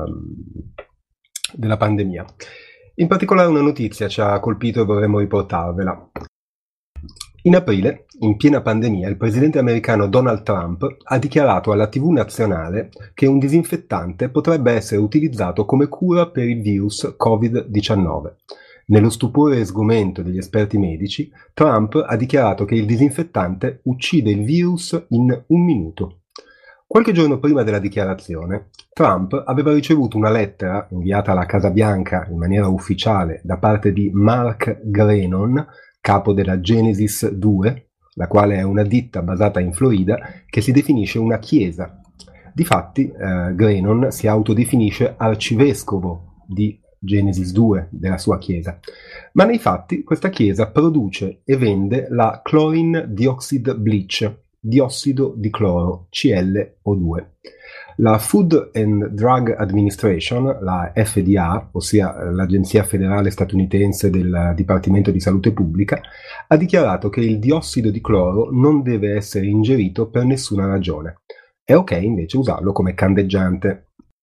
della pandemia. In particolare una notizia ci ha colpito e vorremmo riportarvela. In aprile, in piena pandemia, il presidente americano Donald Trump ha dichiarato alla tivù nazionale che un disinfettante potrebbe essere utilizzato come cura per il virus covid diciannove. Nello stupore e sgomento degli esperti medici, Trump ha dichiarato che il disinfettante uccide il virus in un minuto. Qualche giorno prima della dichiarazione, Trump aveva ricevuto una lettera inviata alla Casa Bianca in maniera ufficiale da parte di Mark Grenon, capo della Genesis due, la quale è una ditta basata in Florida che si definisce una chiesa. Difatti, eh, Grenon si autodefinisce arcivescovo di Genesis due, della sua chiesa. Ma nei fatti questa chiesa produce e vende la Chlorine Dioxide Bleach, diossido di cloro, C L O due. La Food and Drug Administration, la F D A, ossia l'Agenzia Federale Statunitense del Dipartimento di Salute Pubblica, ha dichiarato che il diossido di cloro non deve essere ingerito per nessuna ragione. È ok invece usarlo come candeggiante.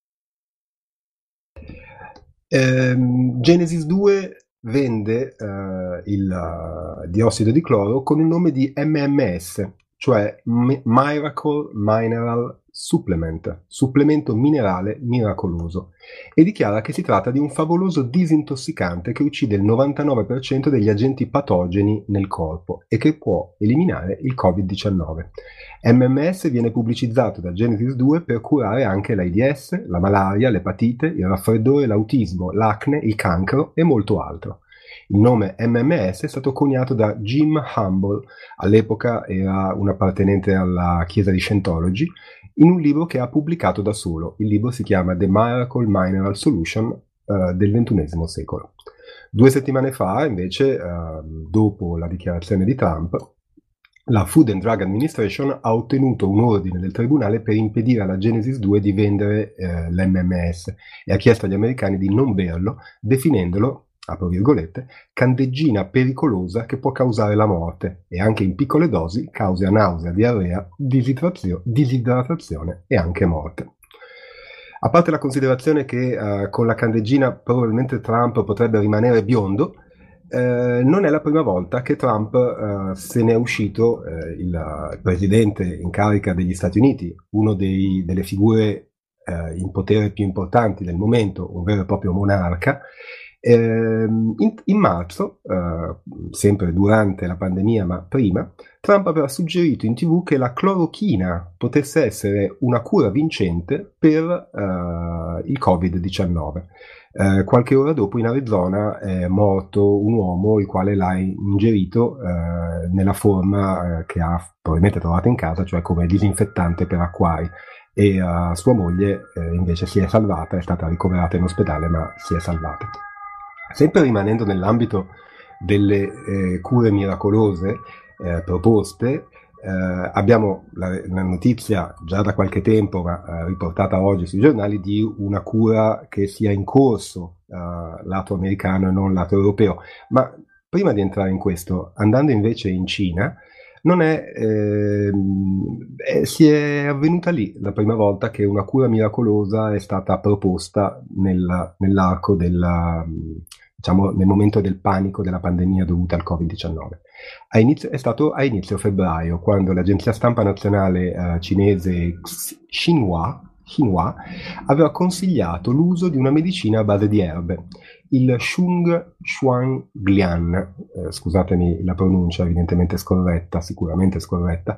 Ehm, Genesis due vende eh, il uh, diossido di cloro con il nome di M M S, cioè M- Miracle Mineral Supplement, supplemento minerale miracoloso, e dichiara che si tratta di un favoloso disintossicante che uccide il novantanove per cento degli agenti patogeni nel corpo e che può eliminare il covid diciannove. M M S viene pubblicizzato da Genesis due per curare anche l'AIDS, la malaria, l'epatite, il raffreddore, l'autismo, l'acne, il cancro e molto altro. Il nome M M S è stato coniato da Jim Humble, all'epoca era un appartenente alla chiesa di Scientology, in un libro che ha pubblicato da solo. Il libro si chiama The Miracle Mineral Solution uh, del ventunesimo secolo. Due settimane fa, invece, uh, dopo la dichiarazione di Trump, la Food and Drug Administration ha ottenuto un ordine del tribunale per impedire alla Genesis due di vendere eh, l'M M S e ha chiesto agli americani di non berlo, definendolo, apro virgolette, candeggina pericolosa che può causare la morte e anche in piccole dosi causa nausea, diarrea, disitrazio- disidratazione e anche morte. A parte la considerazione che uh, con la candeggina probabilmente Trump potrebbe rimanere biondo, eh, non è la prima volta che Trump uh, se ne è uscito eh, il, il presidente in carica degli Stati Uniti, uno dei, delle figure eh, in potere più importanti del momento, un vero e proprio monarca. In, in marzo, eh, sempre durante la pandemia ma prima, Trump aveva suggerito in tivù che la clorochina potesse essere una cura vincente per eh, il covid diciannove. Eh, qualche ora dopo in Arizona è morto un uomo il quale l'ha ingerito eh, nella forma eh, che ha probabilmente trovato in casa, cioè come disinfettante per acquari, e uh, sua moglie eh, invece si è salvata, è stata ricoverata in ospedale ma si è salvata. Sempre rimanendo nell'ambito delle eh, cure miracolose eh, proposte, eh, abbiamo la, la notizia già da qualche tempo, ma eh, riportata oggi sui giornali, di una cura che sia in corso eh, lato americano e non lato europeo. Ma prima di entrare in questo, andando invece in Cina, non è, eh, è, si è avvenuta lì la prima volta che una cura miracolosa è stata proposta nel, nell'arco della, diciamo, nel momento del panico della pandemia dovuta al covid diciannove. A inizio, è stato a inizio febbraio, quando l'agenzia stampa nazionale eh, cinese Xinhua, Xinhua aveva consigliato l'uso di una medicina a base di erbe, il Shung Xuan Glian, eh, scusatemi la pronuncia, evidentemente scorretta, sicuramente scorretta.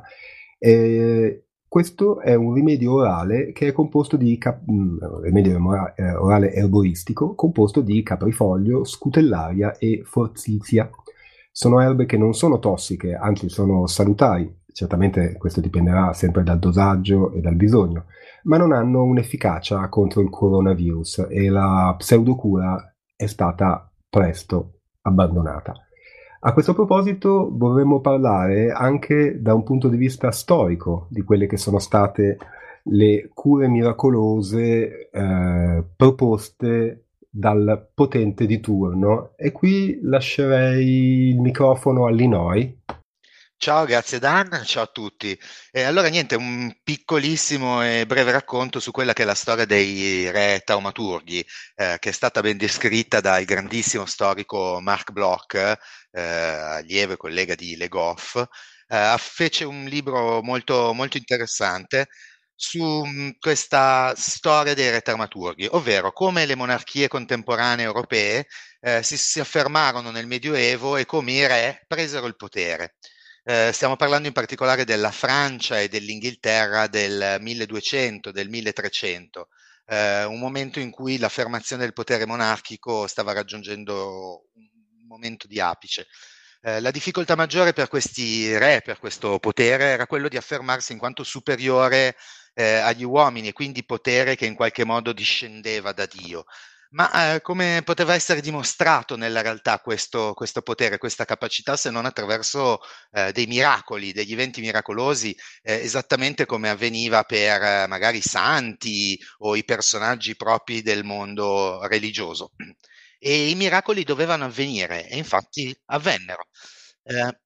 Eh, questo è un rimedio orale che è composto di cap- mh, rimedio orale erboristico composto di caprifoglio, scutellaria e forzizia. Sono erbe che non sono tossiche, anzi sono salutari. Certamente questo dipenderà sempre dal dosaggio e dal bisogno, ma non hanno un'efficacia contro il coronavirus e la pseudocura è stata presto abbandonata. A questo proposito vorremmo parlare anche da un punto di vista storico di quelle che sono state le cure miracolose eh, proposte dal potente di turno, e qui lascerei il microfono a Linoi. Ciao, grazie Dan, ciao a tutti. E allora niente, un piccolissimo e breve racconto su quella che è la storia dei re taumaturghi, eh, che è stata ben descritta dal grandissimo storico Marc Bloch, eh, allievo e collega di Le Goff. Eh, fece un libro molto, molto interessante su mh, questa storia dei re taumaturghi, ovvero come le monarchie contemporanee europee eh, si, si affermarono nel Medioevo e come i re presero il potere. Eh, stiamo parlando in particolare della Francia e dell'Inghilterra del milleduecento, del milletrecento, eh, un momento in cui l'affermazione del potere monarchico stava raggiungendo un momento di apice. Eh, la difficoltà maggiore per questi re, per questo potere, era quello di affermarsi in quanto superiore eh, agli uomini, e quindi potere che in qualche modo discendeva da Dio. Ma eh, come poteva essere dimostrato nella realtà questo, questo potere, questa capacità, se non attraverso eh, dei miracoli, degli eventi miracolosi, eh, esattamente come avveniva per eh, magari i santi o i personaggi propri del mondo religioso. E i miracoli dovevano avvenire, e infatti avvennero. Eh,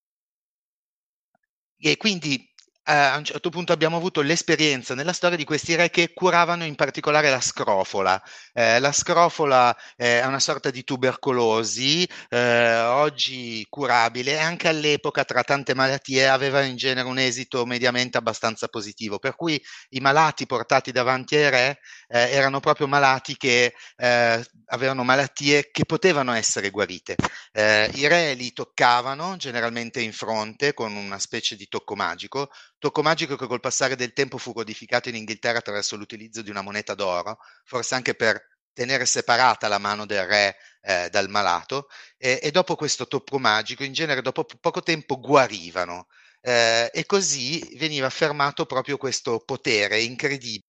e quindi eh, a un certo punto abbiamo avuto l'esperienza nella storia di questi re che curavano in particolare la scrofola. Eh, la scrofola eh, è una sorta di tubercolosi, eh, oggi curabile, e anche all'epoca tra tante malattie aveva in genere un esito mediamente abbastanza positivo, per cui i malati portati davanti ai re eh, erano proprio malati che eh, avevano malattie che potevano essere guarite. Eh, I re li toccavano generalmente in fronte con una specie di tocco magico, tocco magico che col passare del tempo fu codificato in Inghilterra attraverso l'utilizzo di una moneta d'oro, forse anche per tenere separata la mano del re eh, dal malato, e, e dopo questo tocco magico, in genere dopo po- poco tempo guarivano, eh, e così veniva affermato proprio questo potere incredibile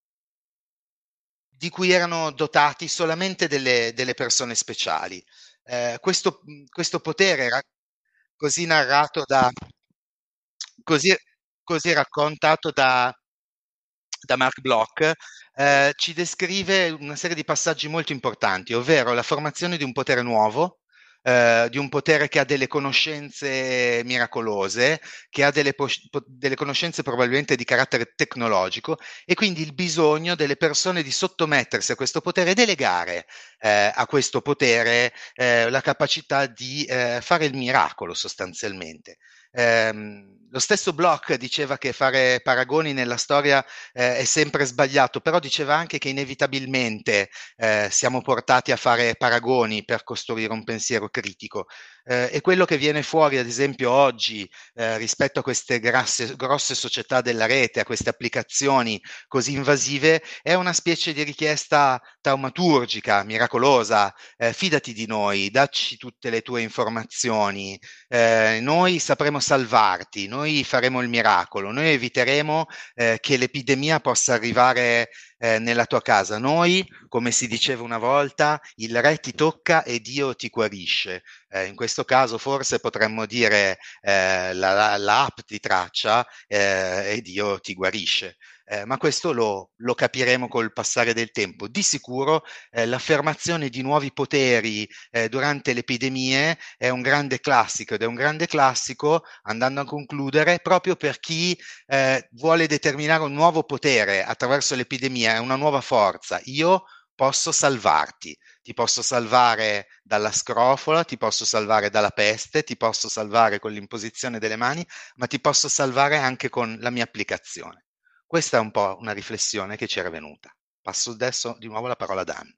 di cui erano dotati solamente delle, delle persone speciali. Eh, questo, questo potere era così narrato da, così, così raccontato da, da Marc Bloch, eh, ci descrive una serie di passaggi molto importanti, ovvero la formazione di un potere nuovo, eh, di un potere che ha delle conoscenze miracolose, che ha delle, pos- delle conoscenze probabilmente di carattere tecnologico, e quindi il bisogno delle persone di sottomettersi a questo potere e delegare eh, a questo potere eh, la capacità di eh, fare il miracolo sostanzialmente. Eh, lo stesso Bloch diceva che fare paragoni nella storia eh, è sempre sbagliato, però diceva anche che inevitabilmente eh, siamo portati a fare paragoni per costruire un pensiero critico. Eh, e quello che viene fuori, ad esempio, oggi eh, rispetto a queste grasse, grosse società della rete, a queste applicazioni così invasive, è una specie di richiesta taumaturgica, miracolosa. Eh, fidati di noi, dacci tutte le tue informazioni, eh, noi sapremo salvarti, noi faremo il miracolo, noi eviteremo eh, che l'epidemia possa arrivare eh, nella tua casa. Noi, come si diceva una volta, il re ti tocca e Dio ti guarisce. Eh, in questo caso forse potremmo dire eh, la, la, l'app ti traccia eh, e Dio ti guarisce. Eh, ma questo lo, lo capiremo col passare del tempo. Di sicuro eh, l'affermazione di nuovi poteri eh, durante le epidemie è un grande classico, ed è un grande classico, andando a concludere, proprio per chi eh, vuole determinare un nuovo potere attraverso l'epidemia, è una nuova forza. Io posso salvarti, ti posso salvare dalla scrofola, ti posso salvare dalla peste, ti posso salvare con l'imposizione delle mani, ma ti posso salvare anche con la mia applicazione. Questa è un po' una riflessione che ci era venuta. Passo adesso di nuovo la parola a Dan.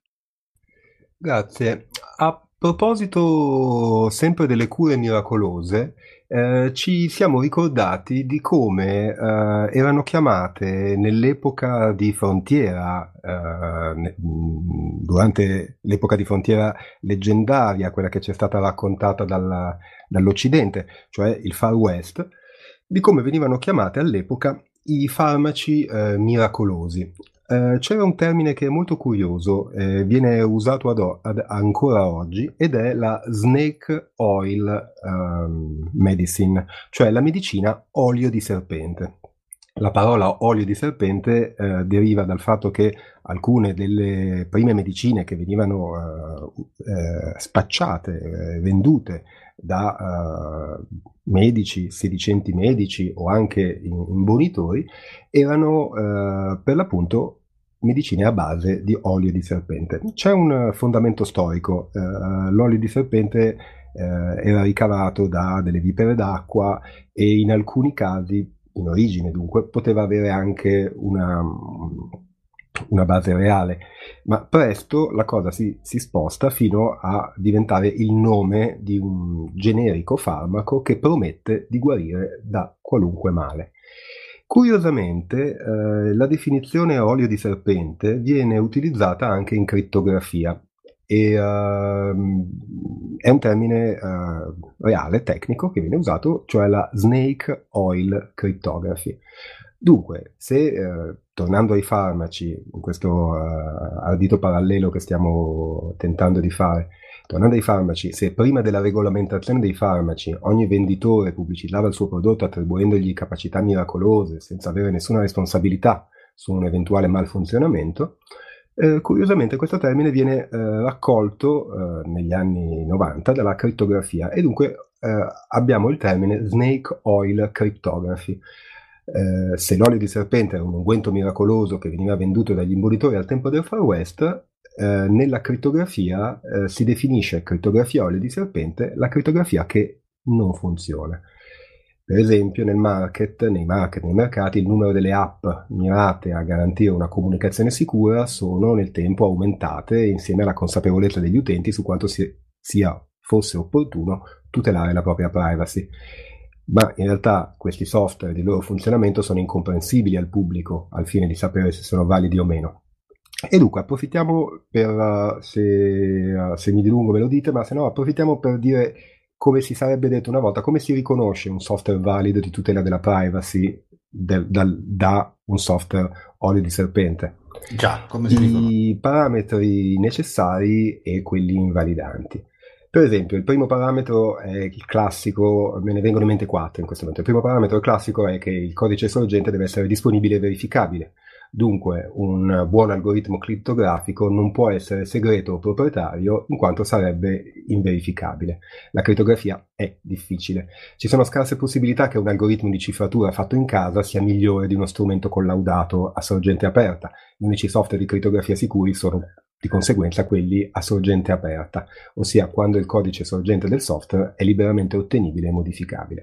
Grazie. A proposito sempre delle cure miracolose, eh, ci siamo ricordati di come eh, erano chiamate nell'epoca di frontiera, eh, ne- mh, durante l'epoca di frontiera leggendaria, quella che ci è stata raccontata dalla- dall'Occidente, cioè il Far West, di come venivano chiamate all'epoca i farmaci eh, miracolosi. Eh, c'era un termine che è molto curioso, eh, viene usato ad o- ad- ancora oggi, ed è la snake oil ehm, medicine, cioè la medicina olio di serpente. La parola olio di serpente eh, deriva dal fatto che alcune delle prime medicine che venivano eh, eh, spacciate, eh, vendute da uh, medici, sedicenti medici o anche imbonitori, erano uh, per l'appunto medicine a base di olio di serpente. C'è un fondamento storico, uh, l'olio di serpente uh, era ricavato da delle vipere d'acqua e in alcuni casi, in origine dunque, poteva avere anche una, una base reale, ma presto la cosa si, si sposta fino a diventare il nome di un generico farmaco che promette di guarire da qualunque male. Curiosamente, eh, la definizione olio di serpente viene utilizzata anche in crittografia e uh, è un termine uh, reale, tecnico, che viene usato, cioè la snake oil cryptography. Dunque, se, eh, tornando ai farmaci, in questo uh, ardito parallelo che stiamo tentando di fare, tornando ai farmaci, se prima della regolamentazione dei farmaci ogni venditore pubblicizzava il suo prodotto attribuendogli capacità miracolose senza avere nessuna responsabilità su un eventuale malfunzionamento, eh, curiosamente questo termine viene eh, raccolto eh, negli anni novanta dalla crittografia e dunque eh, abbiamo il termine snake oil cryptography. Eh, se l'olio di serpente era un unguento miracoloso che veniva venduto dagli imbonitori al tempo del Far West, eh, nella crittografia eh, si definisce crittografia olio di serpente la crittografia che non funziona. Per esempio nel market, nei market, nei mercati, il numero delle app mirate a garantire una comunicazione sicura sono nel tempo aumentate insieme alla consapevolezza degli utenti su quanto si, sia fosse opportuno tutelare la propria privacy. Ma in realtà questi software e il loro funzionamento sono incomprensibili al pubblico al fine di sapere se sono validi o meno. E dunque approfittiamo per, se, se mi dilungo ve lo dite, ma se no approfittiamo per dire come si sarebbe detto una volta, come si riconosce un software valido di tutela della privacy del, dal, da un software olio di serpente. Già, come si riconosce? I parametri necessari e quelli invalidanti. Per esempio, il primo parametro è il classico, me ne vengono in mente quattro in questo momento. Il primo parametro classico è che il codice sorgente deve essere disponibile e verificabile. Dunque, un buon algoritmo crittografico non può essere segreto o proprietario in quanto sarebbe inverificabile. La crittografia è difficile. Ci sono scarse possibilità che un algoritmo di cifratura fatto in casa sia migliore di uno strumento collaudato a sorgente aperta. Gli unici software di crittografia sicuri sono di conseguenza quelli a sorgente aperta, ossia quando il codice sorgente del software è liberamente ottenibile e modificabile.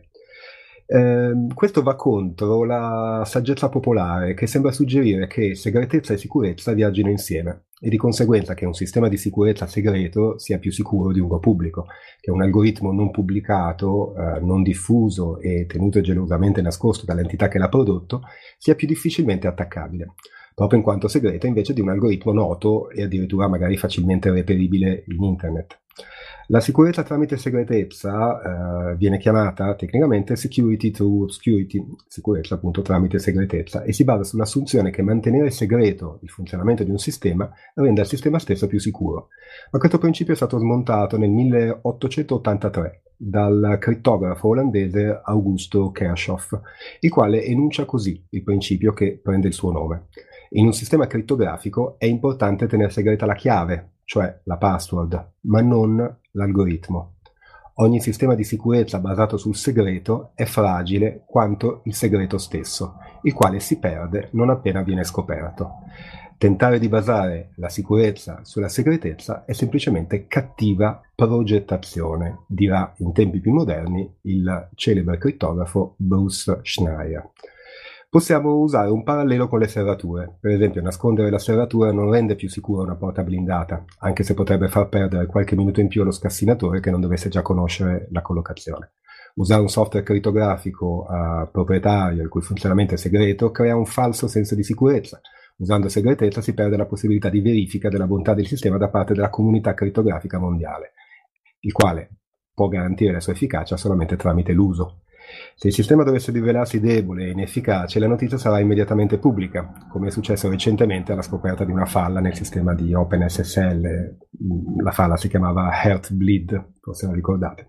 Eh, questo va contro la saggezza popolare che sembra suggerire che segretezza e sicurezza viaggino insieme e di conseguenza che un sistema di sicurezza segreto sia più sicuro di uno pubblico, che un algoritmo non pubblicato, eh, non diffuso e tenuto gelosamente nascosto dall'entità che l'ha prodotto sia più difficilmente attaccabile, proprio in quanto segreto invece di un algoritmo noto e addirittura magari facilmente reperibile in internet. La sicurezza tramite segretezza eh, viene chiamata tecnicamente security through obscurity, sicurezza appunto tramite segretezza, e si basa sull'assunzione che mantenere segreto il funzionamento di un sistema renda il sistema stesso più sicuro. Ma questo principio è stato smontato nel milleottocentottantatré dal crittografo olandese Augusto Kirchhoff, il quale enuncia così il principio che prende il suo nome. In un sistema crittografico è importante tenere segreta la chiave, cioè la password, ma non l'algoritmo. Ogni sistema di sicurezza basato sul segreto è fragile quanto il segreto stesso, il quale si perde non appena viene scoperto. Tentare di basare la sicurezza sulla segretezza è semplicemente cattiva progettazione, dirà in tempi più moderni il celebre crittografo Bruce Schneier. Possiamo usare un parallelo con le serrature. Per esempio, nascondere la serratura non rende più sicura una porta blindata, anche se potrebbe far perdere qualche minuto in più allo scassinatore che non dovesse già conoscere la collocazione. Usare un software crittografico uh, proprietario, il cui funzionamento è segreto, crea un falso senso di sicurezza. Usando segretezza si perde la possibilità di verifica della bontà del sistema da parte della comunità crittografica mondiale, il quale può garantire la sua efficacia solamente tramite l'uso. Se il sistema dovesse rivelarsi debole e inefficace, la notizia sarà immediatamente pubblica, come è successo recentemente alla scoperta di una falla nel sistema di OpenSSL. La falla si chiamava Heartbleed, forse la ricordate.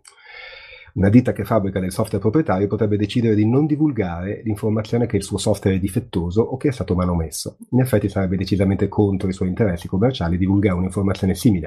Una ditta che fabbrica del software proprietario potrebbe decidere di non divulgare l'informazione che il suo software è difettoso o che è stato manomesso. In effetti sarebbe decisamente contro i suoi interessi commerciali divulgare un'informazione simile.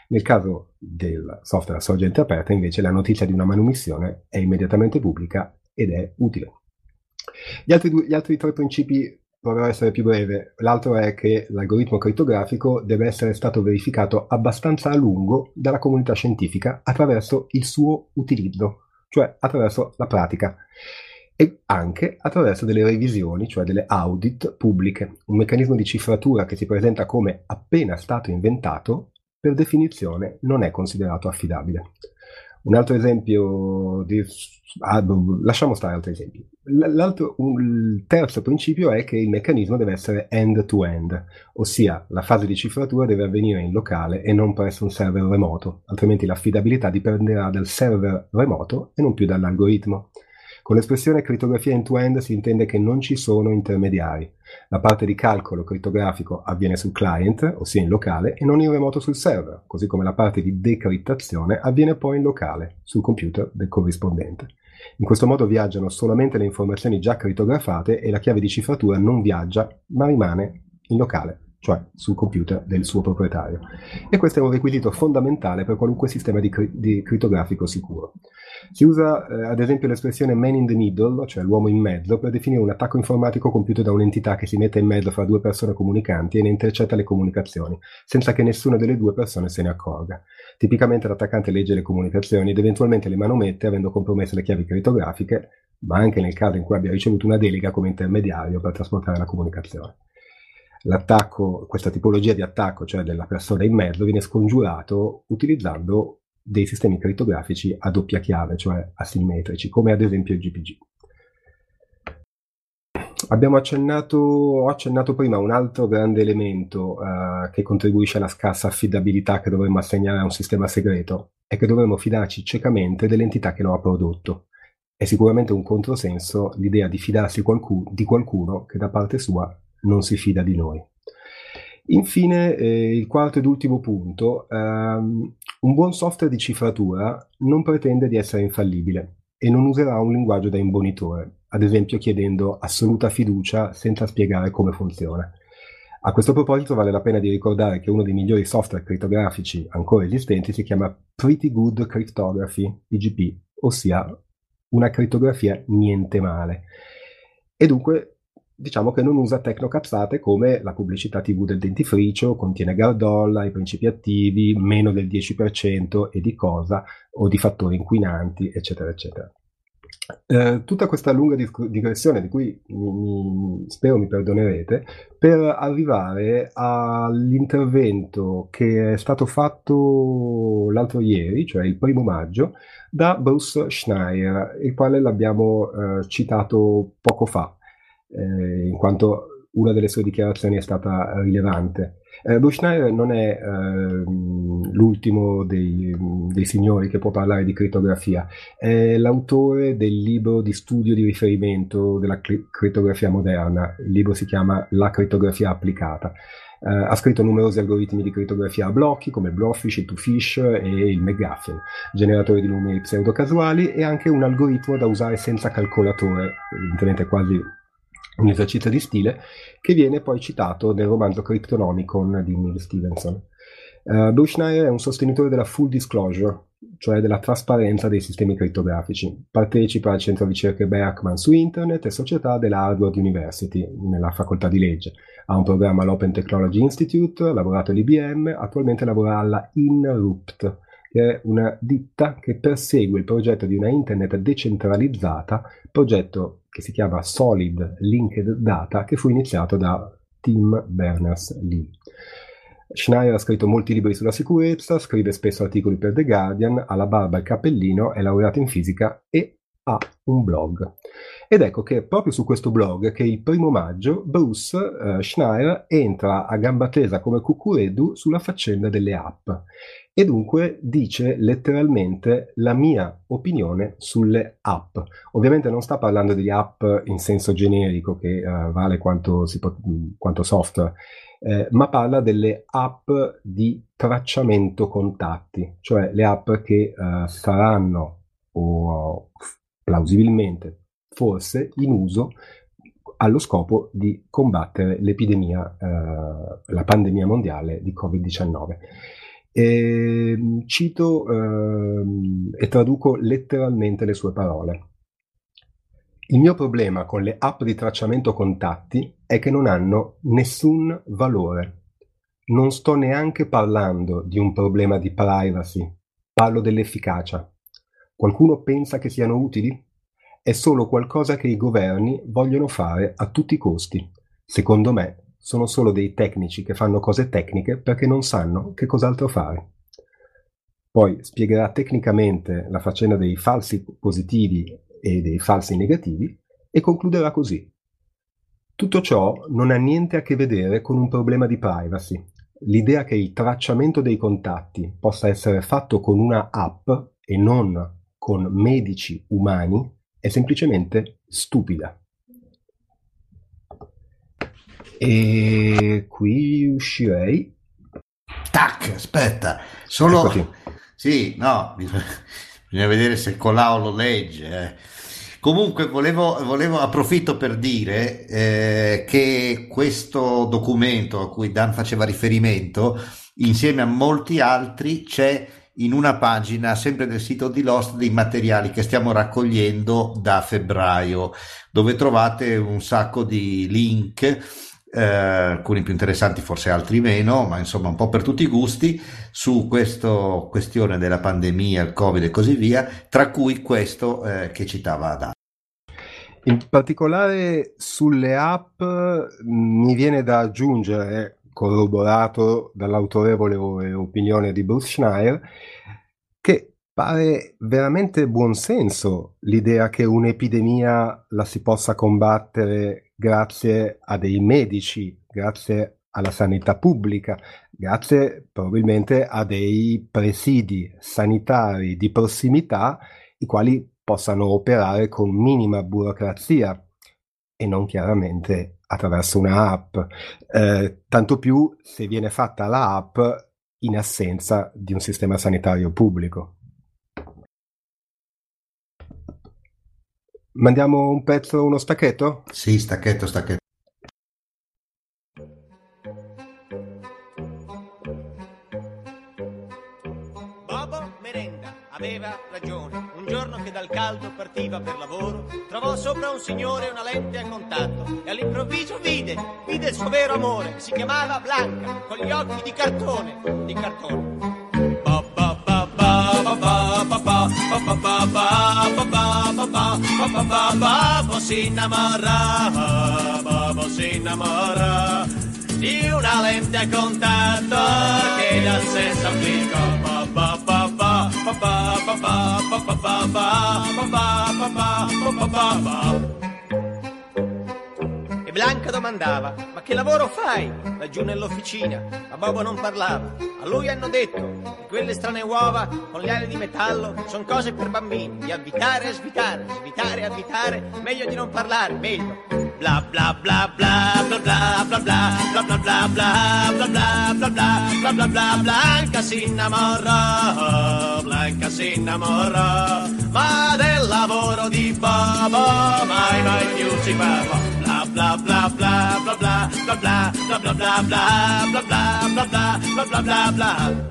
Nel caso del software a sorgente aperta, invece, la notizia di una manomissione è immediatamente pubblica ed è utile. Gli altri, due, gli altri tre principi, proverò a essere più breve. L'altro è che l'algoritmo crittografico deve essere stato verificato abbastanza a lungo dalla comunità scientifica attraverso il suo utilizzo, cioè attraverso la pratica, e anche attraverso delle revisioni, cioè delle audit pubbliche. Un meccanismo di cifratura che si presenta come appena stato inventato, per definizione non è considerato affidabile. Un altro esempio, di, ah, lasciamo stare altri esempi. L'altro, un, il terzo principio è che il meccanismo deve essere end-to-end, ossia la fase di cifratura deve avvenire in locale e non presso un server remoto, altrimenti l'affidabilità dipenderà dal server remoto e non più dall'algoritmo. Con l'espressione crittografia end-to-end si intende che non ci sono intermediari. La parte di calcolo crittografico avviene sul client, ossia in locale, e non in remoto sul server, così come la parte di decrittazione avviene poi in locale, sul computer del corrispondente. In questo modo viaggiano solamente le informazioni già crittografate e la chiave di cifratura non viaggia, ma rimane in locale, cioè sul computer del suo proprietario. E questo è un requisito fondamentale per qualunque sistema di, cri- di crittografico sicuro. Si usa eh, ad esempio l'espressione man in the middle, cioè l'uomo in mezzo, per definire un attacco informatico compiuto da un'entità che si mette in mezzo fra due persone comunicanti e ne intercetta le comunicazioni, senza che nessuna delle due persone se ne accorga. Tipicamente l'attaccante legge le comunicazioni ed eventualmente le manomette avendo compromesso le chiavi crittografiche, ma anche nel caso in cui abbia ricevuto una delega come intermediario per trasportare la comunicazione. L'attacco, questa tipologia di attacco, cioè della persona in mezzo, viene scongiurato utilizzando dei sistemi crittografici a doppia chiave, cioè asimmetrici, come ad esempio il G P G. Abbiamo accennato, ho accennato prima un altro grande elemento uh, che contribuisce alla scarsa affidabilità che dovremmo assegnare a un sistema segreto, è che dovremmo fidarci ciecamente dell'entità che lo ha prodotto. È sicuramente un controsenso l'idea di fidarsi qualcuno, di qualcuno che da parte sua non si fida di noi. Infine, eh, il quarto ed ultimo punto, ehm, un buon software di cifratura non pretende di essere infallibile e non userà un linguaggio da imbonitore, ad esempio chiedendo assoluta fiducia senza spiegare come funziona. A questo proposito vale la pena di ricordare che uno dei migliori software crittografici ancora esistenti si chiama Pretty Good Cryptography, P G P, ossia una crittografia niente male. E dunque diciamo che non usa tecnocazzate come la pubblicità tivù del dentifricio, contiene Gardolla, i principi attivi, meno del dieci per cento e di cosa, o di fattori inquinanti, eccetera, eccetera. Eh, tutta questa lunga digressione, di cui mi, mi, spero mi perdonerete, per arrivare all'intervento che è stato fatto l'altro ieri, cioè il primo maggio, da Bruce Schneier, il quale l'abbiamo eh, citato poco fa. Eh, in quanto una delle sue dichiarazioni è stata rilevante. Eh, Bruce Schneier non è eh, l'ultimo dei, dei signori che può parlare di crittografia, è l'autore del libro di studio di riferimento della cri- crittografia moderna. Il libro si chiama La crittografia applicata. Eh, ha scritto numerosi algoritmi di crittografia a blocchi come il Blowfish, il Twofish e il McGuffin, generatori di numeri pseudocasuali, e anche un algoritmo da usare senza calcolatore, evidentemente quasi un esercizio di stile, che viene poi citato nel romanzo Cryptonomicon di Neil Stevenson. Uh, Bruce Schneier è un sostenitore della full disclosure, cioè della trasparenza dei sistemi crittografici. Partecipa al centro ricerche Berkman su Internet e società della Harvard University, nella facoltà di legge. Ha un programma all'Open Technology Institute, ha lavorato all'I B M, attualmente lavora alla Inrupt, che è una ditta che persegue il progetto di una Internet decentralizzata, progetto che si chiama Solid Linked Data, che fu iniziato da Tim Berners-Lee. Schneier ha scritto molti libri sulla sicurezza, scrive spesso articoli per The Guardian, ha la barba e il cappellino, è laureato in fisica e ha un blog. Ed ecco che proprio su questo blog, che il primo maggio, Bruce uh, Schneier entra a gamba tesa come cucureddu sulla faccenda delle app. E dunque dice letteralmente la mia opinione sulle app. Ovviamente non sta parlando di app in senso generico, che uh, vale quanto, si pot- quanto software, eh, ma parla delle app di tracciamento contatti, cioè le app che uh, saranno o plausibilmente forse in uso allo scopo di combattere l'epidemia, uh, la pandemia mondiale di covid diciannove. E cito eh, e traduco letteralmente le sue parole. Il mio problema con le app di tracciamento contatti è che non hanno nessun valore. Non sto neanche parlando di un problema di privacy, parlo dell'efficacia. Qualcuno pensa che siano utili? È solo qualcosa che i governi vogliono fare a tutti i costi. Secondo me sono solo dei tecnici che fanno cose tecniche perché non sanno che cos'altro fare. Poi spiegherà tecnicamente la faccenda dei falsi positivi e dei falsi negativi e concluderà così. Tutto ciò non ha niente a che vedere con un problema di privacy. L'idea che il tracciamento dei contatti possa essere fatto con una app e non con medici umani è semplicemente stupida. E qui uscirei. Tac, aspetta, solo... Eccoti. Sì, no, bisogna, bisogna vedere se Colau lo legge. eh. Comunque volevo, volevo approfitto per dire eh, che questo documento a cui Dan faceva riferimento, insieme a molti altri, c'è in una pagina sempre del sito di Lost dei materiali che stiamo raccogliendo da febbraio, dove trovate un sacco di link, eh, alcuni più interessanti, forse altri meno, ma insomma un po' per tutti i gusti, su questa questione della pandemia, il Covid e così via, tra cui questo eh, che citava Dan. In particolare sulle app mi viene da aggiungere, corroborato dall'autorevole opinione di Bruce Schneier, che pare veramente buonsenso l'idea che un'epidemia la si possa combattere grazie a dei medici, grazie alla sanità pubblica, grazie probabilmente a dei presidi sanitari di prossimità, i quali possano operare con minima burocrazia e non chiaramente attraverso una app, eh, tanto più se viene fatta la app in assenza di un sistema sanitario pubblico. Mandiamo un pezzo, uno stacchetto? Sì, stacchetto, stacchetto. Bobo Merenda aveva ragione. Un giorno che dal caldo partiva per lavoro, trovò sopra un signore una lente a contatto e all'improvviso vide, vide il suo vero amore. Si chiamava Blanca, con gli occhi di cartone, di cartone. Bobo si innamora, Bobo si innamora di una lente a contatto che da sé s'applicò. E Blanca domandava: ma che lavoro fai laggiù nell'officina? Ma Bobo non parlava. A lui hanno detto che quelle strane uova con le ali di metallo son cose per bambini, di avvitare e svitare, svitare e avvitare, meglio di non parlare, meglio. Bla bla bla bla bla bla bla bla bla bla bla bla bla bla bla bla bla bla. Blanca si innamora, Blanca si innamora, ma del lavoro di Bobo mai mai più si parla. Bla bla bla bla bla bla bla bla bla bla bla bla bla bla bla bla bla bla.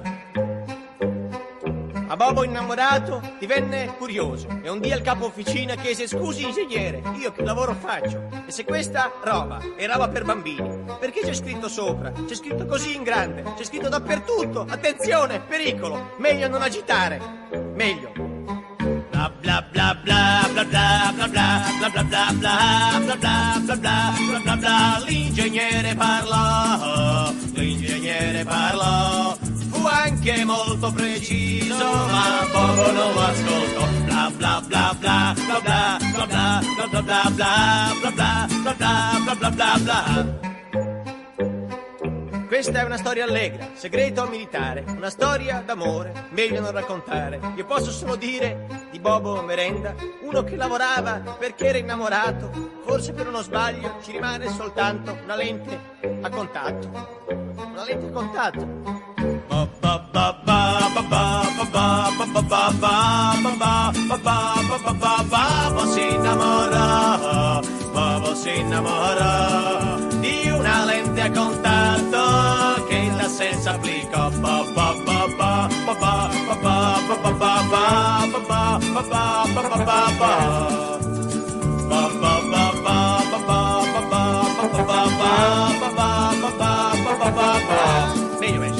Ma Bobo innamorato divenne curioso e un dia il capo officina chiese: scusi ingegnere, io che lavoro faccio? E se questa roba è roba per bambini, perché c'è scritto sopra? C'è scritto così in grande, c'è scritto dappertutto: attenzione, pericolo, meglio non agitare, meglio. Bla bla bla bla bla bla bla bla bla bla bla bla bla bla bla bla bla bla. L'ingegnere parlò, l'ingegnere parlò, fu anche molto preciso, ma Bobo non lo ascoltò. Bla bla bla bla bla bla bla bla bla bla bla bla bla bla bla bla bla. Questa è una storia allegra, segreto militare, una storia d'amore, meglio non raccontare. Io posso solo dire di Bobo Merenda, uno che lavorava perché era innamorato, forse per uno sbaglio ci rimane soltanto una lente a contatto, una lente a contatto. Bobo si innamora, Bobo si innamora di una lente a contatto che da sé s'applicò. Meglio messo.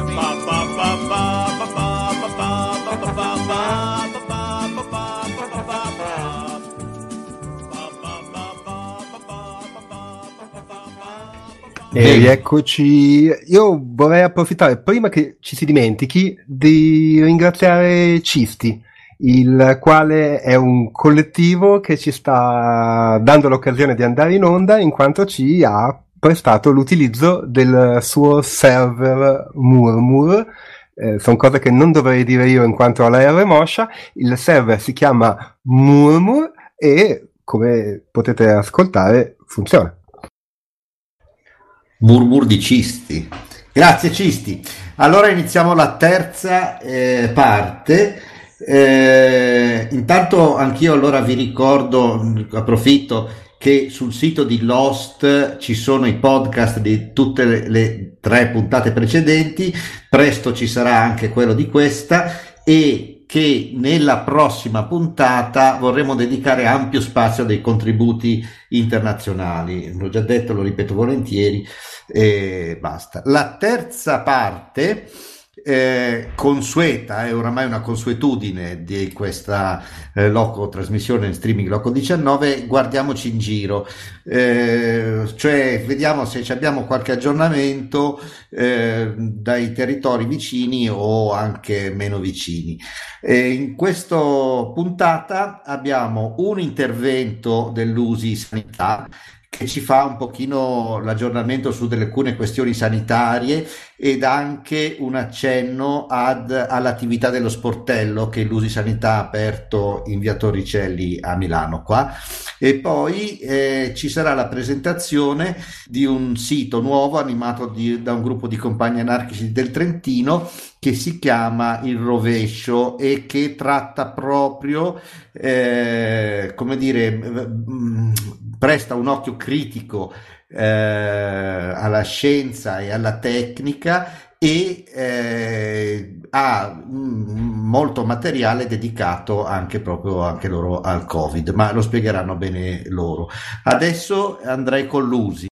E rieccoci. Io vorrei approfittare, prima che ci si dimentichi, di ringraziare Cisti, il quale è un collettivo che ci sta dando l'occasione di andare in onda, in quanto ci ha prestato l'utilizzo del suo server Murmur. Eh, sono cose che non dovrei dire io in quanto ho la R moscia. Il server si chiama Murmur e, come potete ascoltare, funziona. Murmur di Cisti. Grazie Cisti. Allora iniziamo la terza eh, parte. Eh, intanto anch'io allora vi ricordo, approfitto, che sul sito di Lost ci sono i podcast di tutte le, le tre puntate precedenti, presto ci sarà anche quello di questa, e che nella prossima puntata vorremmo dedicare ampio spazio a dei contributi internazionali. L'ho già detto, lo ripeto volentieri e basta. La terza parte, eh, consueta, è oramai una consuetudine di questa eh, loco trasmissione in streaming Loco diciannove, guardiamoci in giro, eh, cioè vediamo se abbiamo qualche aggiornamento eh, dai territori vicini o anche meno vicini. E in questa puntata abbiamo un intervento dell'U S I Sanità che ci fa un pochino l'aggiornamento su delle alcune questioni sanitarie ed anche un accenno ad, all'attività dello sportello che l'U S I Sanità ha aperto in via Torricelli a Milano qua, e poi eh, ci sarà la presentazione di un sito nuovo animato di, da un gruppo di compagni anarchici del Trentino che si chiama Il Rovescio e che tratta proprio eh, come dire mh, presta un occhio critico eh, alla scienza e alla tecnica e eh, ha mh, molto materiale dedicato anche proprio anche loro al Covid, ma lo spiegheranno bene loro. Adesso andrei con l'U S I.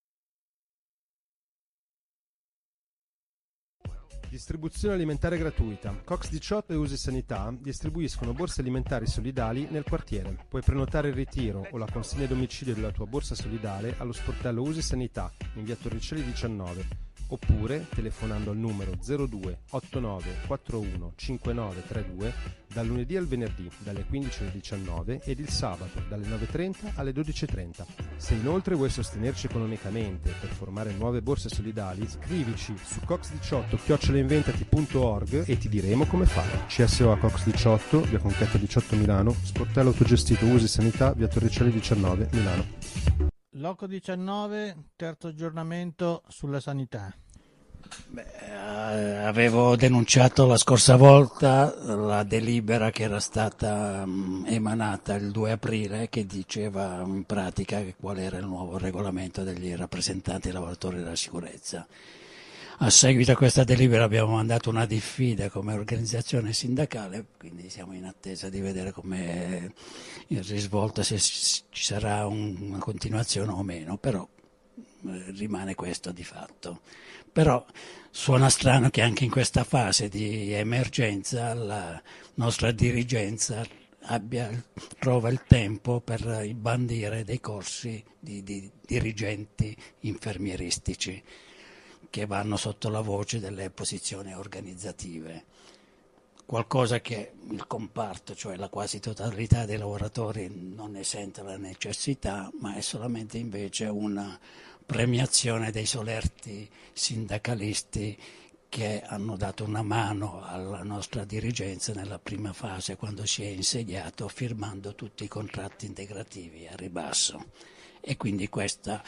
Distribuzione alimentare gratuita. Cox diciotto e U S I Sanità distribuiscono borse alimentari solidali nel quartiere. Puoi prenotare il ritiro o la consegna a domicilio della tua borsa solidale allo sportello U S I Sanità in via Torricelli diciannove, oppure telefonando al numero zero due otto nove quattro uno cinque nove tre due dal lunedì al venerdì dalle quindici alle diciannove ed il sabato dalle nove e trenta alle dodici e trenta. Se inoltre vuoi sostenerci economicamente per formare nuove borse solidali, scrivici su cox diciotto chiocciola inventati punto org e ti diremo come fare. C S O a Cox diciotto, via Conquetta diciotto Milano, sportello autogestito U S I Sanità, via Torricelli diciannove Milano. Loco diciannove, terzo aggiornamento sulla sanità. Beh, eh, avevo denunciato la scorsa volta la delibera che era stata mh, emanata il due aprile, che diceva in pratica qual era il nuovo regolamento degli rappresentanti e lavoratori della sicurezza. A seguito a questa delibera abbiamo mandato una diffida come organizzazione sindacale, quindi siamo in attesa di vedere come il risvolto, se ci sarà un, una continuazione o meno, però eh, rimane questo di fatto. Però suona strano che anche in questa fase di emergenza la nostra dirigenza abbia, trova il tempo per bandire dei corsi di, di dirigenti infermieristici che vanno sotto la voce delle posizioni organizzative. Qualcosa che il comparto, cioè la quasi totalità dei lavoratori, non ne sente la necessità, ma è solamente invece una premiazione dei solerti sindacalisti che hanno dato una mano alla nostra dirigenza nella prima fase, quando si è insediato, firmando tutti i contratti integrativi a ribasso. E quindi questa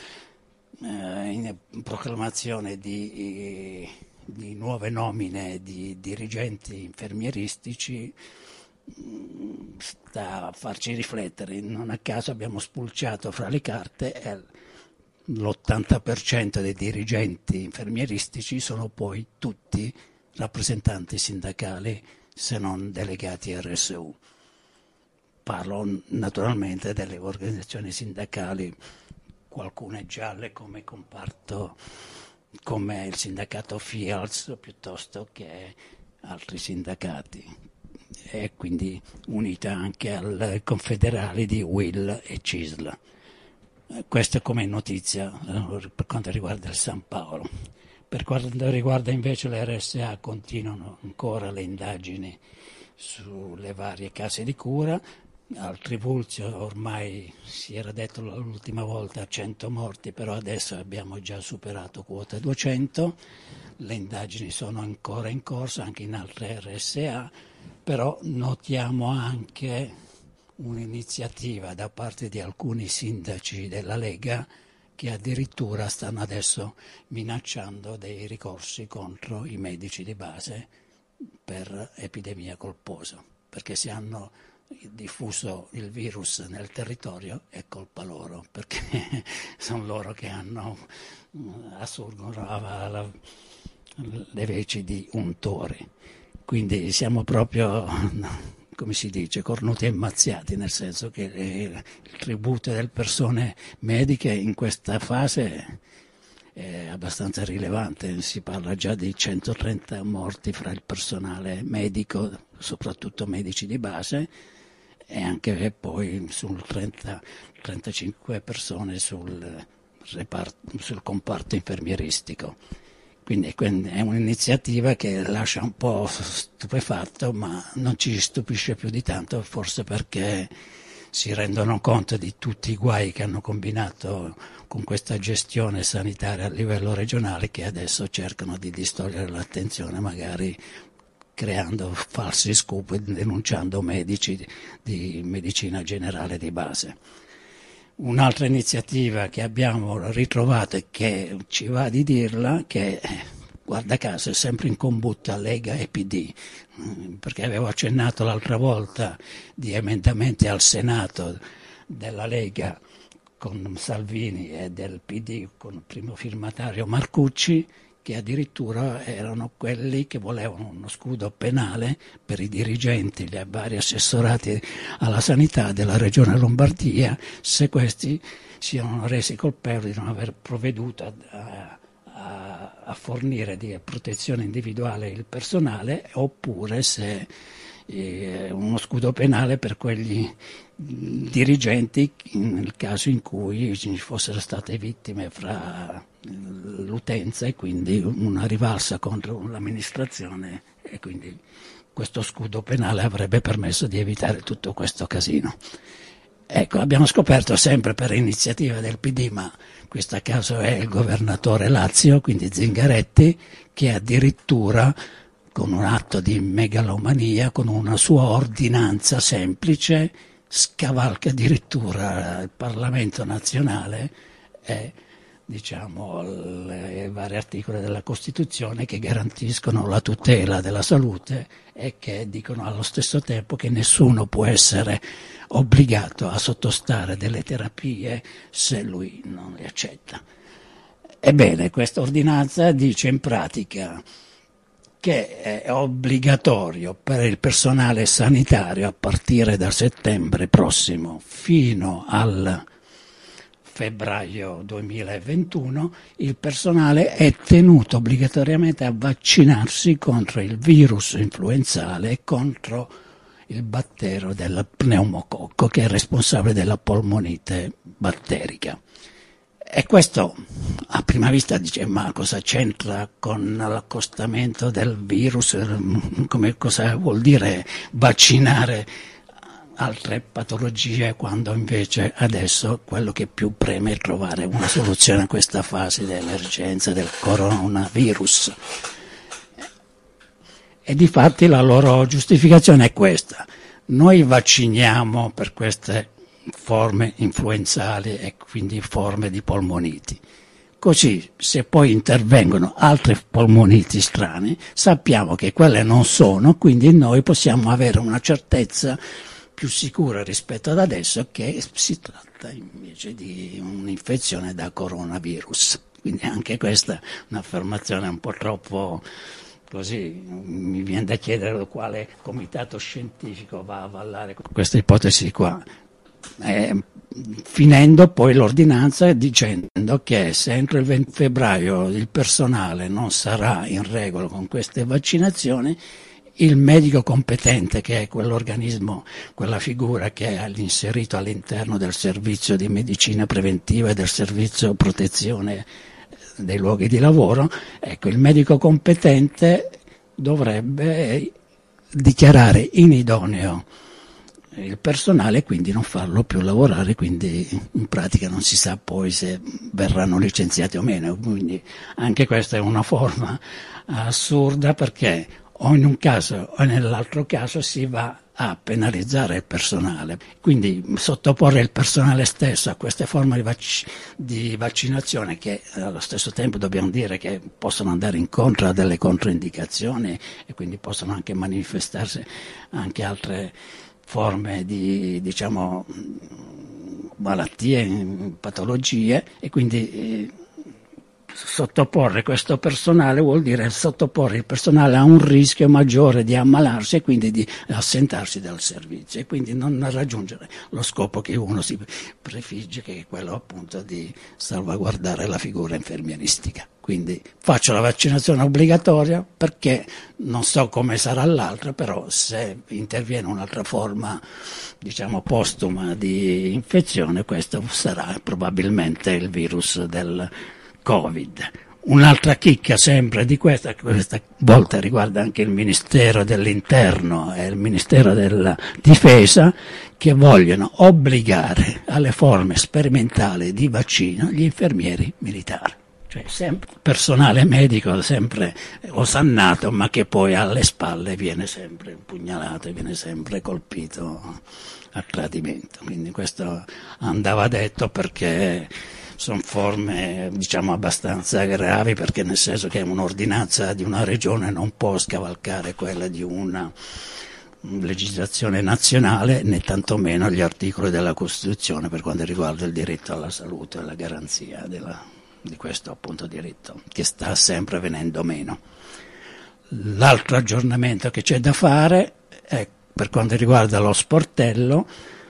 eh, in proclamazione di, di nuove nomine di dirigenti infermieristici sta a farci riflettere. Non a caso abbiamo spulciato fra le carte e l'ottanta per cento dei dirigenti infermieristici sono poi tutti rappresentanti sindacali se non delegati R S U. Parlo naturalmente delle organizzazioni sindacali, alcune gialle come comparto, come il sindacato FIALS, piuttosto che altri sindacati, e quindi unita anche alle confederali di U I L e C I S L. Questo come notizia per quanto riguarda il San Paolo. Per quanto riguarda invece l'R S A, continuano ancora le indagini sulle varie case di cura. Al Trivulzio ormai si era detto l'ultima volta cento morti, però adesso abbiamo già superato quota duecento. Le indagini sono ancora in corso anche in altre R S A, però notiamo anche un'iniziativa da parte di alcuni sindaci della Lega che addirittura stanno adesso minacciando dei ricorsi contro i medici di base per epidemia colposa, perché se hanno diffuso il virus nel territorio è colpa loro, perché sono loro che hanno assurgono alla, le veci di untori. Quindi siamo proprio, come si dice, cornuti e mazziati, nel senso che il tributo delle persone mediche in questa fase è abbastanza rilevante. Si parla già di centotrenta morti fra il personale medico, soprattutto medici di base, e anche poi sul trenta trentacinque persone sul, reparto, sul comparto infermieristico. Quindi è un'iniziativa che lascia un po' stupefatto, ma non ci stupisce più di tanto, forse perché si rendono conto di tutti i guai che hanno combinato con questa gestione sanitaria a livello regionale, che adesso cercano di distogliere l'attenzione, magari creando falsi scoop e denunciando medici di medicina generale di base. Un'altra iniziativa che abbiamo ritrovato e che ci va di dirla, che guarda caso è sempre in combutta Lega e P D, perché avevo accennato l'altra volta di emendamenti al Senato della Lega con Salvini e del P D con il primo firmatario Marcucci, che addirittura erano quelli che volevano uno scudo penale per i dirigenti, gli vari assessorati alla sanità della regione Lombardia, se questi siano resi colpevoli di non aver provveduto a, a, a fornire di protezione individuale il personale, oppure se eh, uno scudo penale per quegli dirigenti nel caso in cui ci fossero state vittime fra l'utenza e quindi una rivalsa contro l'amministrazione, e quindi questo scudo penale avrebbe permesso di evitare tutto questo casino. Ecco, abbiamo scoperto sempre per iniziativa del P D, ma questo caso è il governatore Lazio, quindi Zingaretti, che addirittura con un atto di megalomania, con una sua ordinanza semplice, scavalca addirittura il Parlamento nazionale e diciamo i vari articoli della Costituzione che garantiscono la tutela della salute e che dicono allo stesso tempo che nessuno può essere obbligato a sottostare delle terapie se lui non le accetta. Ebbene, questa ordinanza dice in pratica che è obbligatorio per il personale sanitario a partire da settembre prossimo fino al febbraio duemilaventuno, il personale è tenuto obbligatoriamente a vaccinarsi contro il virus influenzale e contro il battero del pneumococco, che è responsabile della polmonite batterica. E questo a prima vista dice: ma cosa c'entra con l'accostamento del virus? Come, cosa vuol dire vaccinare altre patologie, quando invece adesso quello che più preme è trovare una soluzione a questa fase dell'emergenza del coronavirus? E difatti la loro giustificazione è questa: noi vacciniamo per queste forme influenzali e quindi forme di polmoniti, così se poi intervengono altre polmoniti strane sappiamo che quelle non sono, quindi noi possiamo avere una certezza più sicura rispetto ad adesso che si tratta invece di un'infezione da coronavirus. Quindi anche questa è un'affermazione un po' troppo Così mi viene da chiedere quale comitato scientifico va a avallare questa ipotesi qua. Eh, finendo poi l'ordinanza dicendo che se entro il venti febbraio il personale non sarà in regola con queste vaccinazioni, il medico competente, che è quell'organismo, quella figura che è inserito all'interno del servizio di medicina preventiva e del servizio protezione dei luoghi di lavoro, ecco, il medico competente dovrebbe dichiarare inidoneo il personale e quindi non farlo più lavorare, quindi in pratica non si sa poi se verranno licenziati o meno, quindi anche questa è una forma assurda, perché o in un caso o nell'altro caso si va a penalizzare il personale, quindi sottoporre il personale stesso a queste forme di, vac- di vaccinazione che allo stesso tempo dobbiamo dire che possono andare incontro a delle controindicazioni e quindi possono anche manifestarsi anche altre forme di, diciamo, malattie, patologie, e quindi eh, sottoporre questo personale vuol dire sottoporre il personale a un rischio maggiore di ammalarsi e quindi di assentarsi dal servizio e quindi non raggiungere lo scopo che uno si prefigge, che è quello appunto di salvaguardare la figura infermieristica. Quindi faccio la vaccinazione obbligatoria perché non so come sarà l'altra, però se interviene un'altra forma, diciamo, postuma di infezione, questo sarà probabilmente il virus del Covid. Un'altra chicca sempre di questa, questa volta riguarda anche il Ministero dell'Interno e il Ministero della Difesa, che vogliono obbligare alle forme sperimentali di vaccino gli infermieri militari. Cioè sempre personale medico sempre osannato, ma che poi alle spalle viene sempre pugnalato e viene sempre colpito a tradimento. Quindi questo andava detto perché sono forme, diciamo, abbastanza gravi, perché nel senso che un'ordinanza di una regione non può scavalcare quella di una legislazione nazionale, né tantomeno gli articoli della Costituzione per quanto riguarda il diritto alla salute e la garanzia della, di questo appunto diritto, che sta sempre venendo meno. L'altro aggiornamento che c'è da fare è per quanto riguarda lo sportello.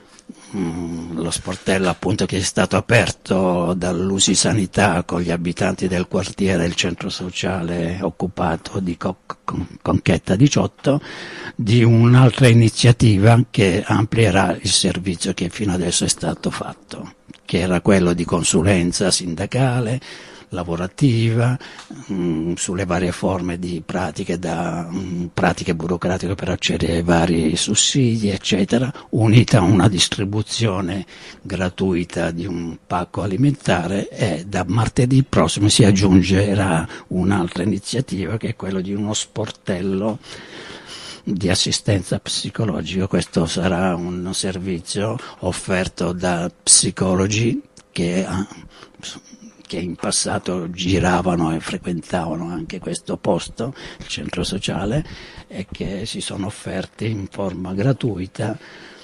Lo sportello appunto che è stato aperto dall'Usi Sanità con gli abitanti del quartiere del centro sociale occupato di Conchetta diciotto, di un'altra iniziativa che amplierà il servizio che fino adesso è stato fatto, che era quello di consulenza sindacale, lavorativa, mh, sulle varie forme di pratiche, da mh, pratiche burocratiche per accedere ai vari sussidi, eccetera, unita a una distribuzione gratuita di un pacco alimentare, e da martedì prossimo si aggiungerà un'altra iniziativa che è quello di uno sportello di assistenza psicologica. Questo sarà un servizio offerto da psicologi che ha che in passato giravano e frequentavano anche questo posto, il centro sociale, e che si sono offerti in forma gratuita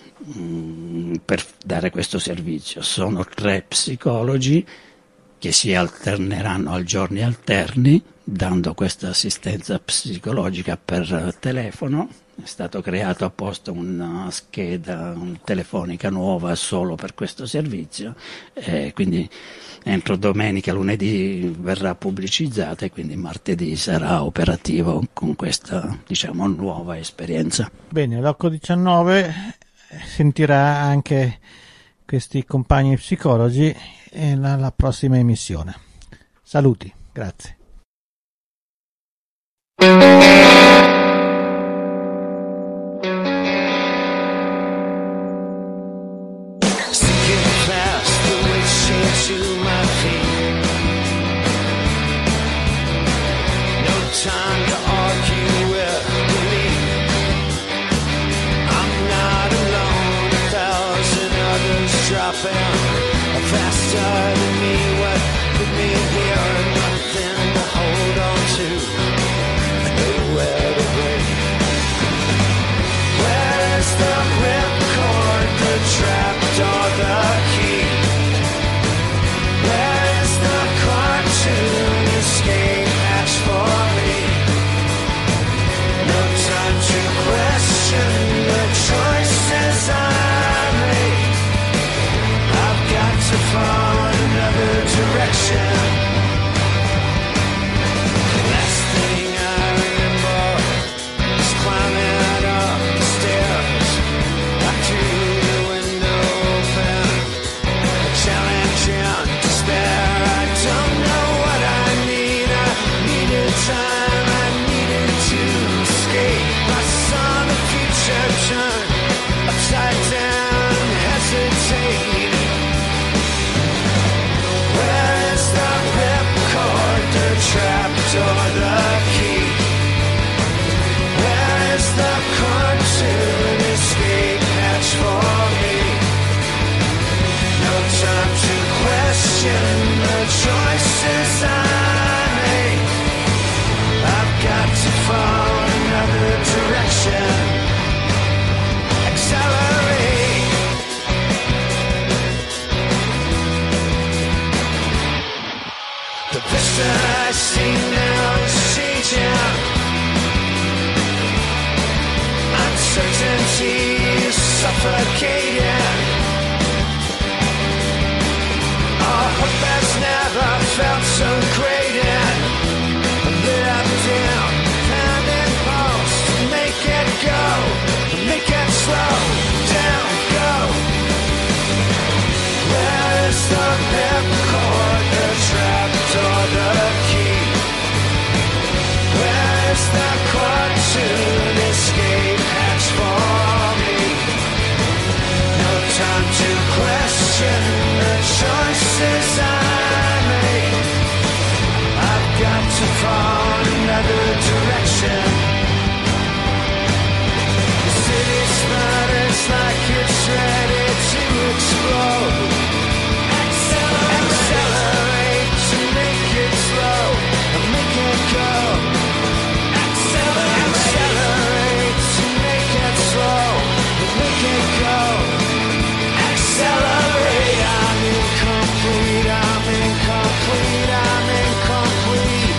mh, per dare questo servizio. Sono tre psicologi che si alterneranno a giorni alterni, dando questa assistenza psicologica per telefono. È stato creato apposta una scheda telefonica nuova solo per questo servizio, e quindi entro domenica, lunedì verrà pubblicizzata e quindi martedì sarà operativo con questa, diciamo, nuova esperienza. Bene, l'Occo diciannove sentirà anche questi compagni psicologi nella prossima emissione. Saluti, grazie. Time to argue with me. I'm not alone, a thousand others dropping faster than me. What put me here? Nothing. choices I make. I've got to follow another direction. Accelerate. The vista I see now is changing. Uncertainty is suffocating. Our hope has never felt so great. And lit up down, found impulse to make it go, make it slow down, go. Where is the peppercorn, the trap door, the key? Where is the cartoon escape hatch for me? No time to question the choices I made. I've got to follow another direction. The city sputters like it's ready to explode. Accelerate, Accelerate to make it slow and make it go. Accelerate, Accelerate to make it slow and make it go. Accelerate, I'm incomplete, I'm incomplete, I'm incomplete.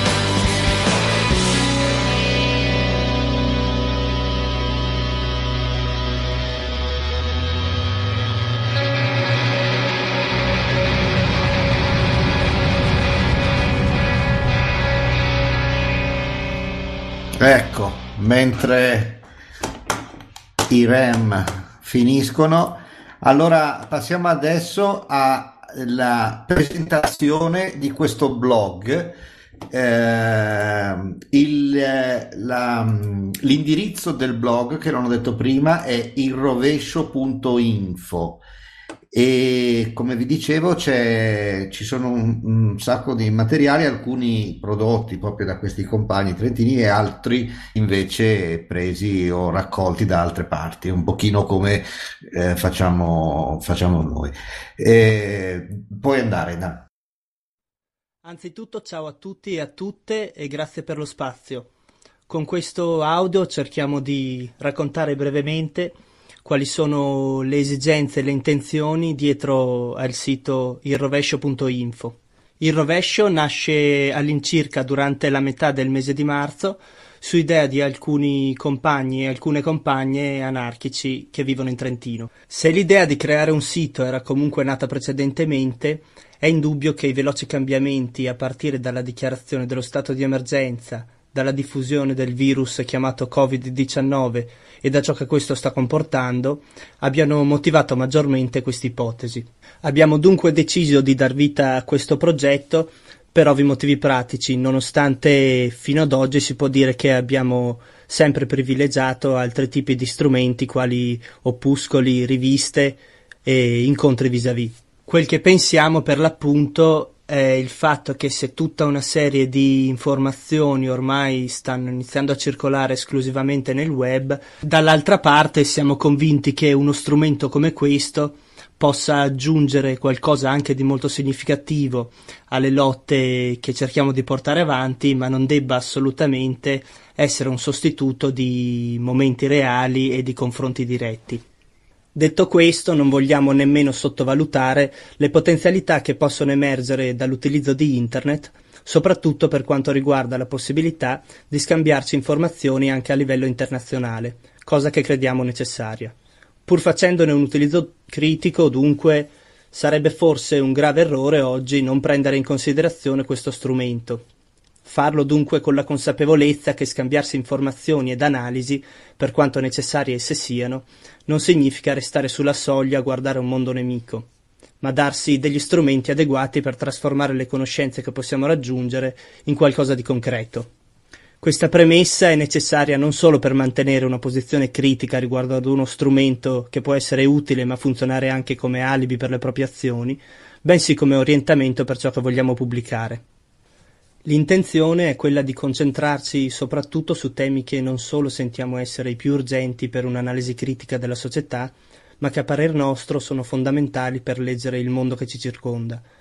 Ecco, mentre i R E M finiscono, allora passiamo adesso alla presentazione di questo blog. Eh, il, la, l'indirizzo del blog, che non ho detto prima, è il rovescio punto info. E come vi dicevo c'è, ci sono un, un sacco di materiali, alcuni prodotti proprio da questi compagni trentini e altri invece presi o raccolti da altre parti, un pochino come eh, facciamo, facciamo noi. E puoi andare, Dan. Anzitutto ciao a tutti e a tutte e grazie per lo spazio. Con questo audio cerchiamo di raccontare brevemente quali sono le esigenze e le intenzioni dietro al sito il rovescio punto info. Il Rovescio nasce all'incirca durante la metà del mese di marzo su idea di alcuni compagni e alcune compagne anarchici che vivono in Trentino. Se l'idea di creare un sito era comunque nata precedentemente, è indubbio che i veloci cambiamenti a partire dalla dichiarazione dello stato di emergenza, dalla diffusione del virus chiamato covid diciannove e da ciò che questo sta comportando, abbiano motivato maggiormente questa ipotesi. Abbiamo dunque deciso di dar vita a questo progetto per ovvi motivi pratici, nonostante fino ad oggi si può dire che abbiamo sempre privilegiato altri tipi di strumenti quali opuscoli, riviste e incontri vis-à-vis. Quel che pensiamo per l'appunto è il fatto che se tutta una serie di informazioni ormai stanno iniziando a circolare esclusivamente nel web, dall'altra parte siamo convinti che uno strumento come questo possa aggiungere qualcosa anche di molto significativo alle lotte che cerchiamo di portare avanti, ma non debba assolutamente essere un sostituto di momenti reali e di confronti diretti. Detto questo, non vogliamo nemmeno sottovalutare le potenzialità che possono emergere dall'utilizzo di Internet, soprattutto per quanto riguarda la possibilità di scambiarci informazioni anche a livello internazionale, cosa che crediamo necessaria. Pur facendone un utilizzo critico, dunque, sarebbe forse un grave errore oggi non prendere in considerazione questo strumento. Farlo dunque con la consapevolezza che scambiarsi informazioni ed analisi, per quanto necessarie esse siano, non significa restare sulla soglia a guardare un mondo nemico, ma darsi degli strumenti adeguati per trasformare le conoscenze che possiamo raggiungere in qualcosa di concreto. Questa premessa è necessaria non solo per mantenere una posizione critica riguardo ad uno strumento che può essere utile ma funzionare anche come alibi per le proprie azioni, bensì come orientamento per ciò che vogliamo pubblicare. L'intenzione è quella di concentrarci soprattutto su temi che non solo sentiamo essere i più urgenti per un'analisi critica della società, ma che a parer nostro sono fondamentali per leggere il mondo che ci circonda.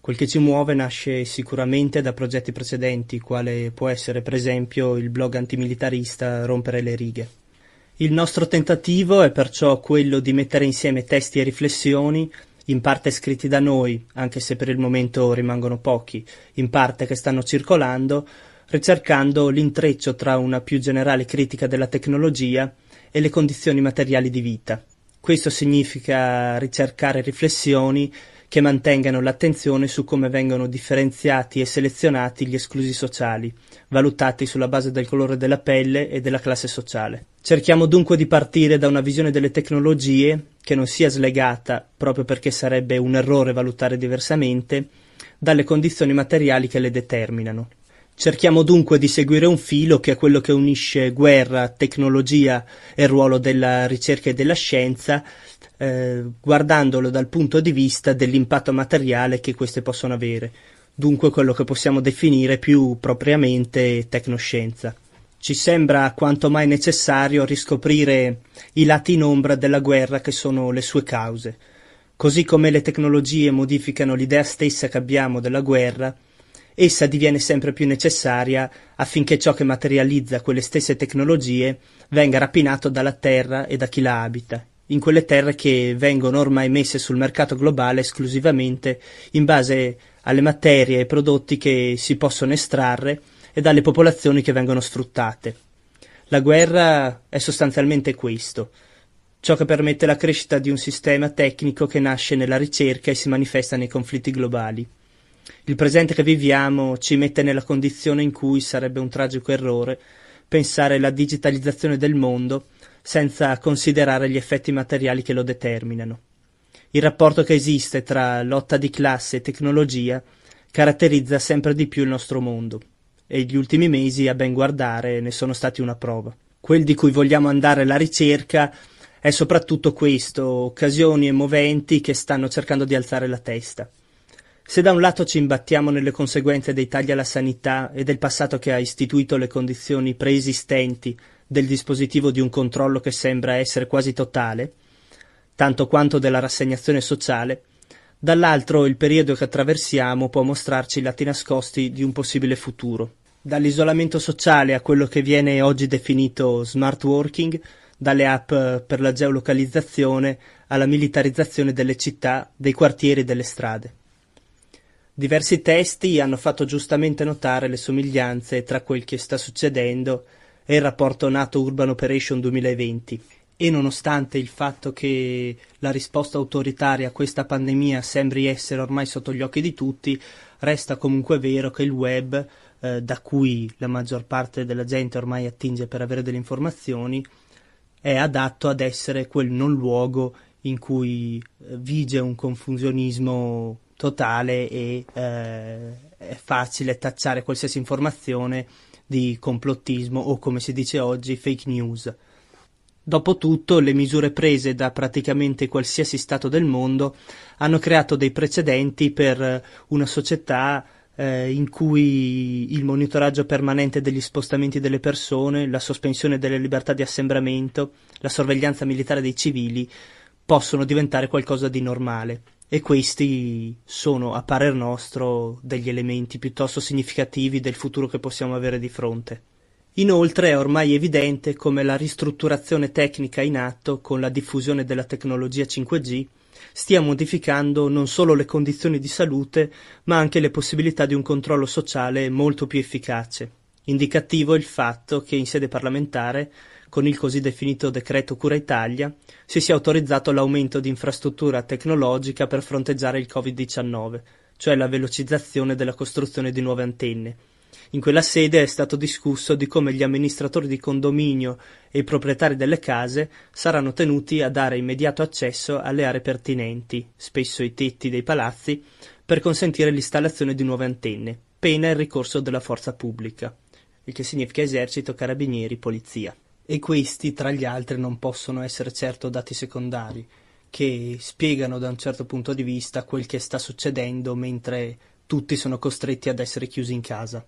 Quel che ci muove nasce sicuramente da progetti precedenti, quale può essere per esempio il blog antimilitarista Rompere le righe. Il nostro tentativo è perciò quello di mettere insieme testi e riflessioni, in parte scritti da noi, anche se per il momento rimangono pochi, in parte che stanno circolando, ricercando l'intreccio tra una più generale critica della tecnologia e le condizioni materiali di vita. Questo significa ricercare riflessioni che mantengano l'attenzione su come vengono differenziati e selezionati gli esclusi sociali, valutati sulla base del colore della pelle e della classe sociale. Cerchiamo dunque di partire da una visione delle tecnologie che non sia slegata, proprio perché sarebbe un errore valutare diversamente, dalle condizioni materiali che le determinano. Cerchiamo dunque di seguire un filo che è quello che unisce guerra, tecnologia e il ruolo della ricerca e della scienza, eh, guardandolo dal punto di vista dell'impatto materiale che queste possono avere, dunque quello che possiamo definire più propriamente tecnoscienza. Ci sembra quanto mai necessario riscoprire i lati in ombra della guerra che sono le sue cause. Così come le tecnologie modificano l'idea stessa che abbiamo della guerra, essa diviene sempre più necessaria affinché ciò che materializza quelle stesse tecnologie venga rapinato dalla terra e da chi la abita, in quelle terre che vengono ormai messe sul mercato globale esclusivamente in base alle materie e prodotti che si possono estrarre e dalle popolazioni che vengono sfruttate. La guerra è sostanzialmente questo, ciò che permette la crescita di un sistema tecnico che nasce nella ricerca e si manifesta nei conflitti globali. Il presente che viviamo ci mette nella condizione in cui sarebbe un tragico errore pensare alla digitalizzazione del mondo senza considerare gli effetti materiali che lo determinano. Il rapporto che esiste tra lotta di classe e tecnologia caratterizza sempre di più il nostro mondo, e gli ultimi mesi, a ben guardare, ne sono stati una prova. Quel di cui vogliamo andare alla ricerca è soprattutto questo, occasioni e moventi che stanno cercando di alzare la testa. Se da un lato ci imbattiamo nelle conseguenze dei tagli alla sanità e del passato che ha istituito le condizioni preesistenti del dispositivo di un controllo che sembra essere quasi totale, tanto quanto della rassegnazione sociale, dall'altro il periodo che attraversiamo può mostrarci i lati nascosti di un possibile futuro. Dall'isolamento sociale a quello che viene oggi definito smart working, dalle app per la geolocalizzazione alla militarizzazione delle città, dei quartieri e delle strade. Diversi testi hanno fatto giustamente notare le somiglianze tra quel che sta succedendo e il rapporto NATO Urban Operation duemilaventi, e nonostante il fatto che la risposta autoritaria a questa pandemia sembri essere ormai sotto gli occhi di tutti, resta comunque vero che il web, eh, da cui la maggior parte della gente ormai attinge per avere delle informazioni, è adatto ad essere quel non luogo in cui vige un confusionismo totale e eh, è facile tacciare qualsiasi informazione di complottismo o, come si dice oggi, fake news. Dopotutto, le misure prese da praticamente qualsiasi stato del mondo hanno creato dei precedenti per una società eh, in cui il monitoraggio permanente degli spostamenti delle persone, la sospensione delle libertà di assembramento, la sorveglianza militare dei civili possono diventare qualcosa di normale. E questi sono, a parer nostro, degli elementi piuttosto significativi del futuro che possiamo avere di fronte. Inoltre è ormai evidente come la ristrutturazione tecnica in atto con la diffusione della tecnologia cinque G stia modificando non solo le condizioni di salute, ma anche le possibilità di un controllo sociale molto più efficace. Indicativo il fatto che in sede parlamentare, con il così definito decreto Cura Italia, si sia autorizzato l'aumento di infrastruttura tecnologica per fronteggiare il covid diciannove, cioè la velocizzazione della costruzione di nuove antenne. In quella sede è stato discusso di come gli amministratori di condominio e i proprietari delle case saranno tenuti a dare immediato accesso alle aree pertinenti, spesso i tetti dei palazzi, per consentire l'installazione di nuove antenne, pena il ricorso della forza pubblica, il che significa esercito, carabinieri, polizia. E questi, tra gli altri, non possono essere certo dati secondari, che spiegano da un certo punto di vista quel che sta succedendo mentre tutti sono costretti ad essere chiusi in casa.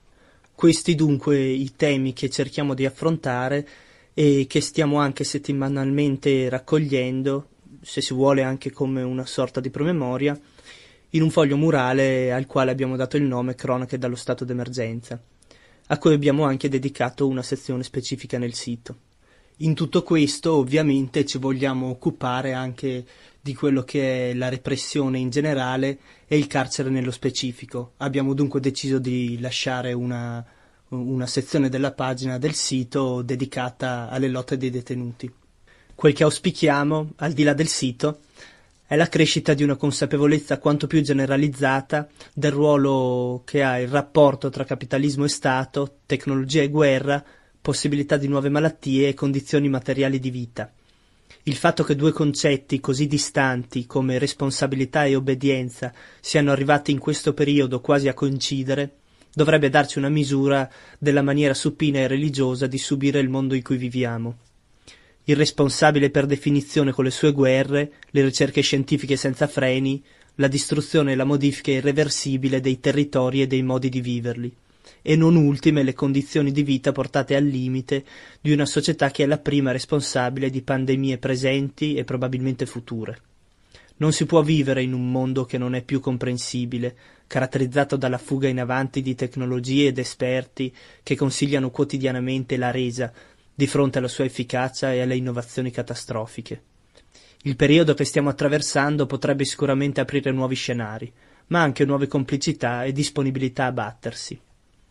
Questi dunque i temi che cerchiamo di affrontare e che stiamo anche settimanalmente raccogliendo, se si vuole anche come una sorta di promemoria, in un foglio murale al quale abbiamo dato il nome Cronache dallo stato d'emergenza, a cui abbiamo anche dedicato una sezione specifica nel sito. In tutto questo, ovviamente, ci vogliamo occupare anche di quello che è la repressione in generale e il carcere nello specifico. Abbiamo dunque deciso di lasciare una, una sezione della pagina del sito dedicata alle lotte dei detenuti. Quel che auspichiamo, al di là del sito, è la crescita di una consapevolezza quanto più generalizzata del ruolo che ha il rapporto tra capitalismo e Stato, tecnologia e guerra, possibilità di nuove malattie e condizioni materiali di vita. Il fatto che due concetti così distanti come responsabilità e obbedienza siano arrivati in questo periodo quasi a coincidere dovrebbe darci una misura della maniera supina e religiosa di subire il mondo in cui viviamo. Irresponsabile per definizione con le sue guerre, le ricerche scientifiche senza freni, la distruzione e la modifica irreversibile dei territori e dei modi di viverli, e non ultime le condizioni di vita portate al limite di una società che è la prima responsabile di pandemie presenti e probabilmente future. Non si può vivere in un mondo che non è più comprensibile, caratterizzato dalla fuga in avanti di tecnologie ed esperti che consigliano quotidianamente la resa di fronte alla sua efficacia e alle innovazioni catastrofiche. Il periodo che stiamo attraversando potrebbe sicuramente aprire nuovi scenari, ma anche nuove complicità e disponibilità a battersi.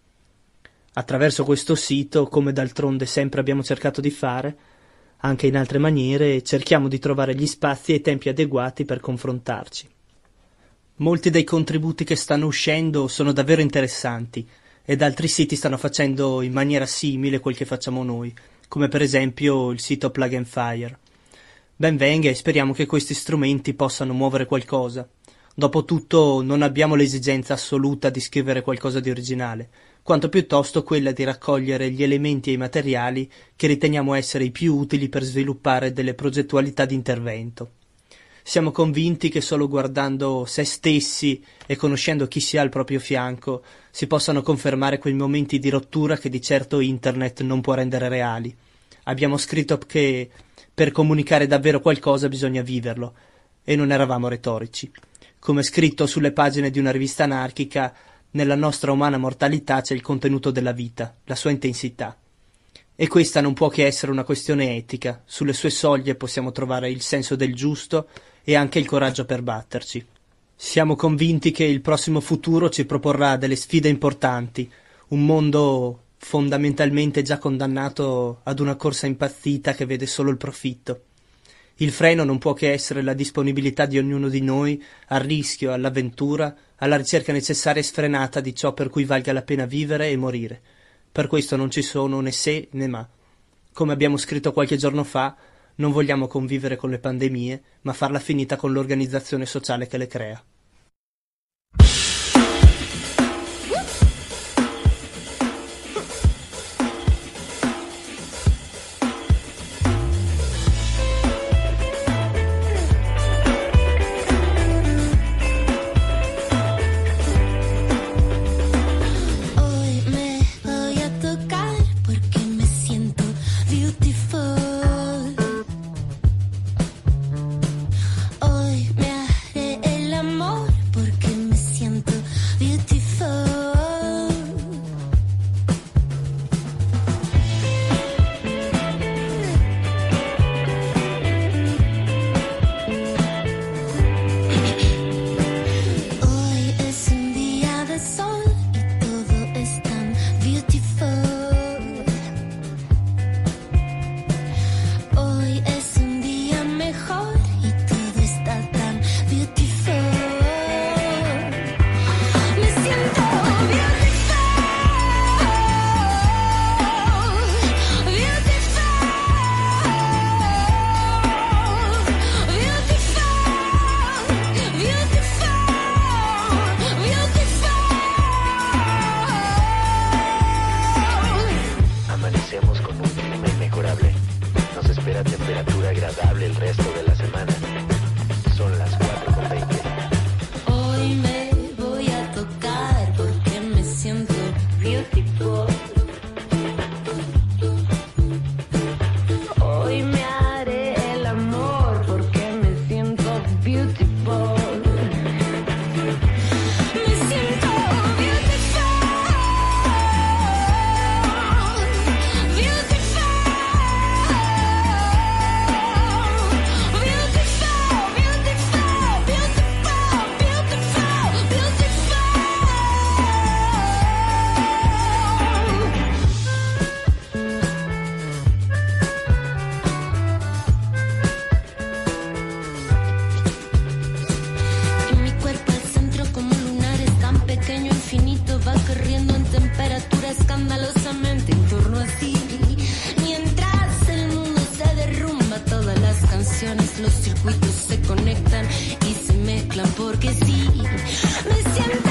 Attraverso questo sito, come d'altronde sempre abbiamo cercato di fare, anche in altre maniere, cerchiamo di trovare gli spazi e i tempi adeguati per confrontarci. Molti dei contributi che stanno uscendo sono davvero interessanti ed altri siti stanno facendo in maniera simile quel che facciamo noi, come per esempio il sito Plug and Fire. Ben venga e speriamo che questi strumenti possano muovere qualcosa. Dopotutto non abbiamo l'esigenza assoluta di scrivere qualcosa di originale, quanto piuttosto quella di raccogliere gli elementi e i materiali che riteniamo essere i più utili per sviluppare delle progettualità di intervento. Siamo convinti che solo guardando se stessi e conoscendo chi si ha al proprio fianco si possano confermare quei momenti di rottura che di certo Internet non può rendere reali. Abbiamo scritto che per comunicare davvero qualcosa bisogna viverlo, e non eravamo retorici. Come scritto sulle pagine di una rivista anarchica, nella nostra umana mortalità c'è il contenuto della vita, la sua intensità. E questa non può che essere una questione etica. Sulle sue soglie possiamo trovare il senso del giusto e anche il coraggio per batterci. Siamo convinti che il prossimo futuro ci proporrà delle sfide importanti, un mondo fondamentalmente già condannato ad una corsa impazzita che vede solo il profitto. Il freno non può che essere la disponibilità di ognuno di noi al rischio, all'avventura, alla ricerca necessaria e sfrenata di ciò per cui valga la pena vivere e morire. Per questo non ci sono né se né ma. Come abbiamo scritto qualche giorno fa, non vogliamo convivere con le pandemie, ma farla finita con l'organizzazione sociale che le crea. Hoy me haré el amor. corriendo en temperatura escandalosamente en torno a ti. Mientras el mundo se derrumba, todas las canciones, los circuitos se conectan y se mezclan porque sí. Me siento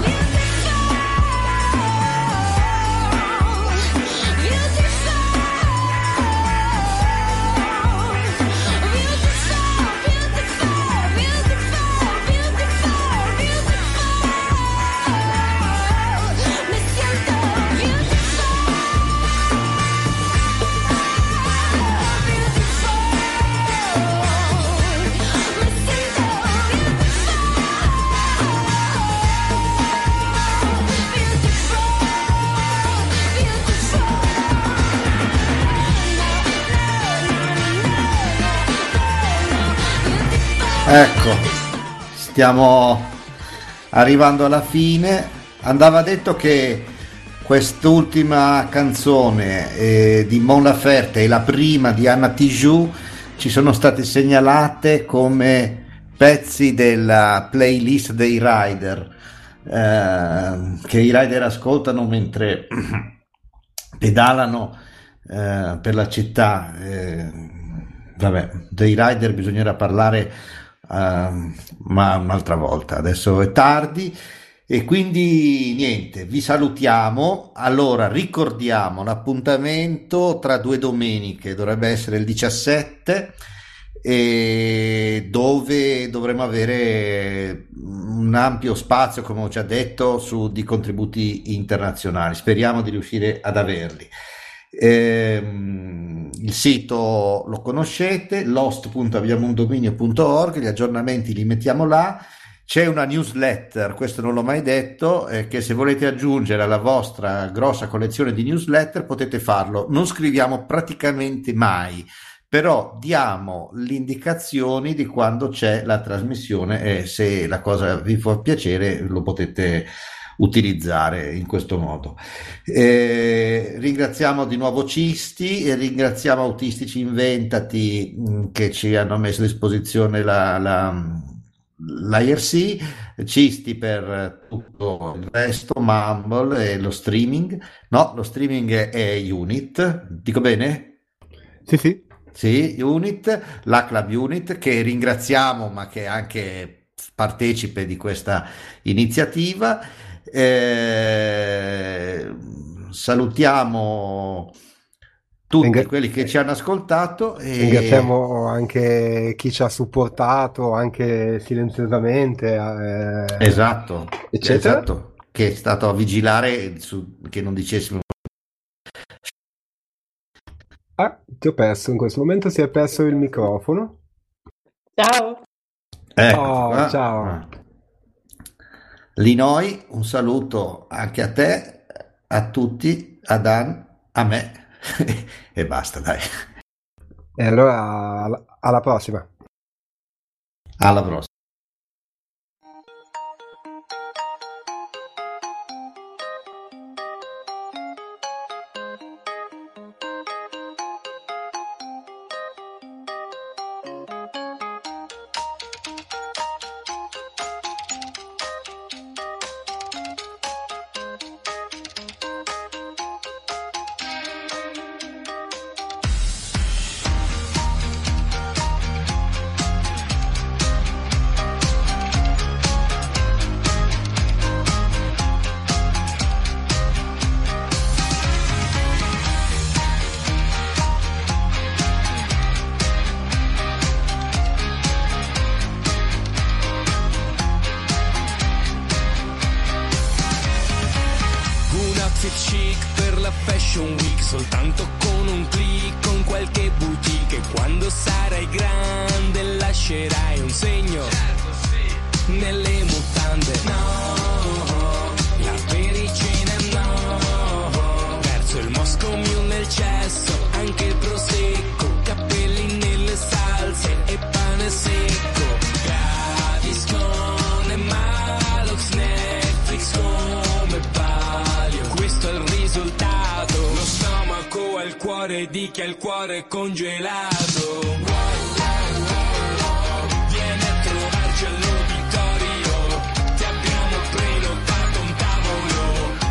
Ecco, stiamo arrivando alla fine. Andava detto che quest'ultima canzone eh, di Mon Laferte e la prima di Anna Tijoux ci sono state segnalate come pezzi della playlist dei rider eh, che i rider ascoltano mentre pedalano eh, per la città. Eh, vabbè, dei rider bisognerà parlare Uh, ma un'altra volta, adesso è tardi e quindi niente, vi salutiamo. Allora ricordiamo l'appuntamento tra due domeniche, dovrebbe essere il diciassette, e dove dovremo avere un ampio spazio, come ho già detto, su di contributi internazionali. Speriamo di riuscire ad averli. Eh, il sito lo conoscete, lost punto abbiamoundominio punto org, gli aggiornamenti li mettiamo là. C'è una newsletter, questo non l'ho mai detto, eh, che se volete aggiungere alla vostra grossa collezione di newsletter potete farlo. Non scriviamo praticamente mai, però diamo le indicazioni di quando c'è la trasmissione e se la cosa vi fa piacere lo potete utilizzare in questo modo. Eh, ringraziamo di nuovo Cisti e ringraziamo Autistici Inventati mh, che ci hanno messo a disposizione la, la, l'I R C, Cisti per tutto il resto, Mumble e lo streaming. No, lo streaming è Unit, dico bene? Sì, sì. Sì, Unit, la Club Unit, che ringraziamo ma che è anche partecipe di questa iniziativa. Eh, salutiamo tutti Ringra- quelli che ci hanno ascoltato e ringraziamo anche chi ci ha supportato anche silenziosamente eh, esatto, eccetera, esatto, che è stato a vigilare su, che non dicessimo. Ah, ti ho perso in questo momento, si è perso il microfono. Ciao. Ecco, oh, ciao. Linoi, un saluto anche a te, a tutti, a Dan, a me e basta, dai. E allora alla prossima. Alla prossima. Di chi ha il cuore congelato. Vieni a trovarci all'uditorio, ti abbiamo prenotato un tavolo.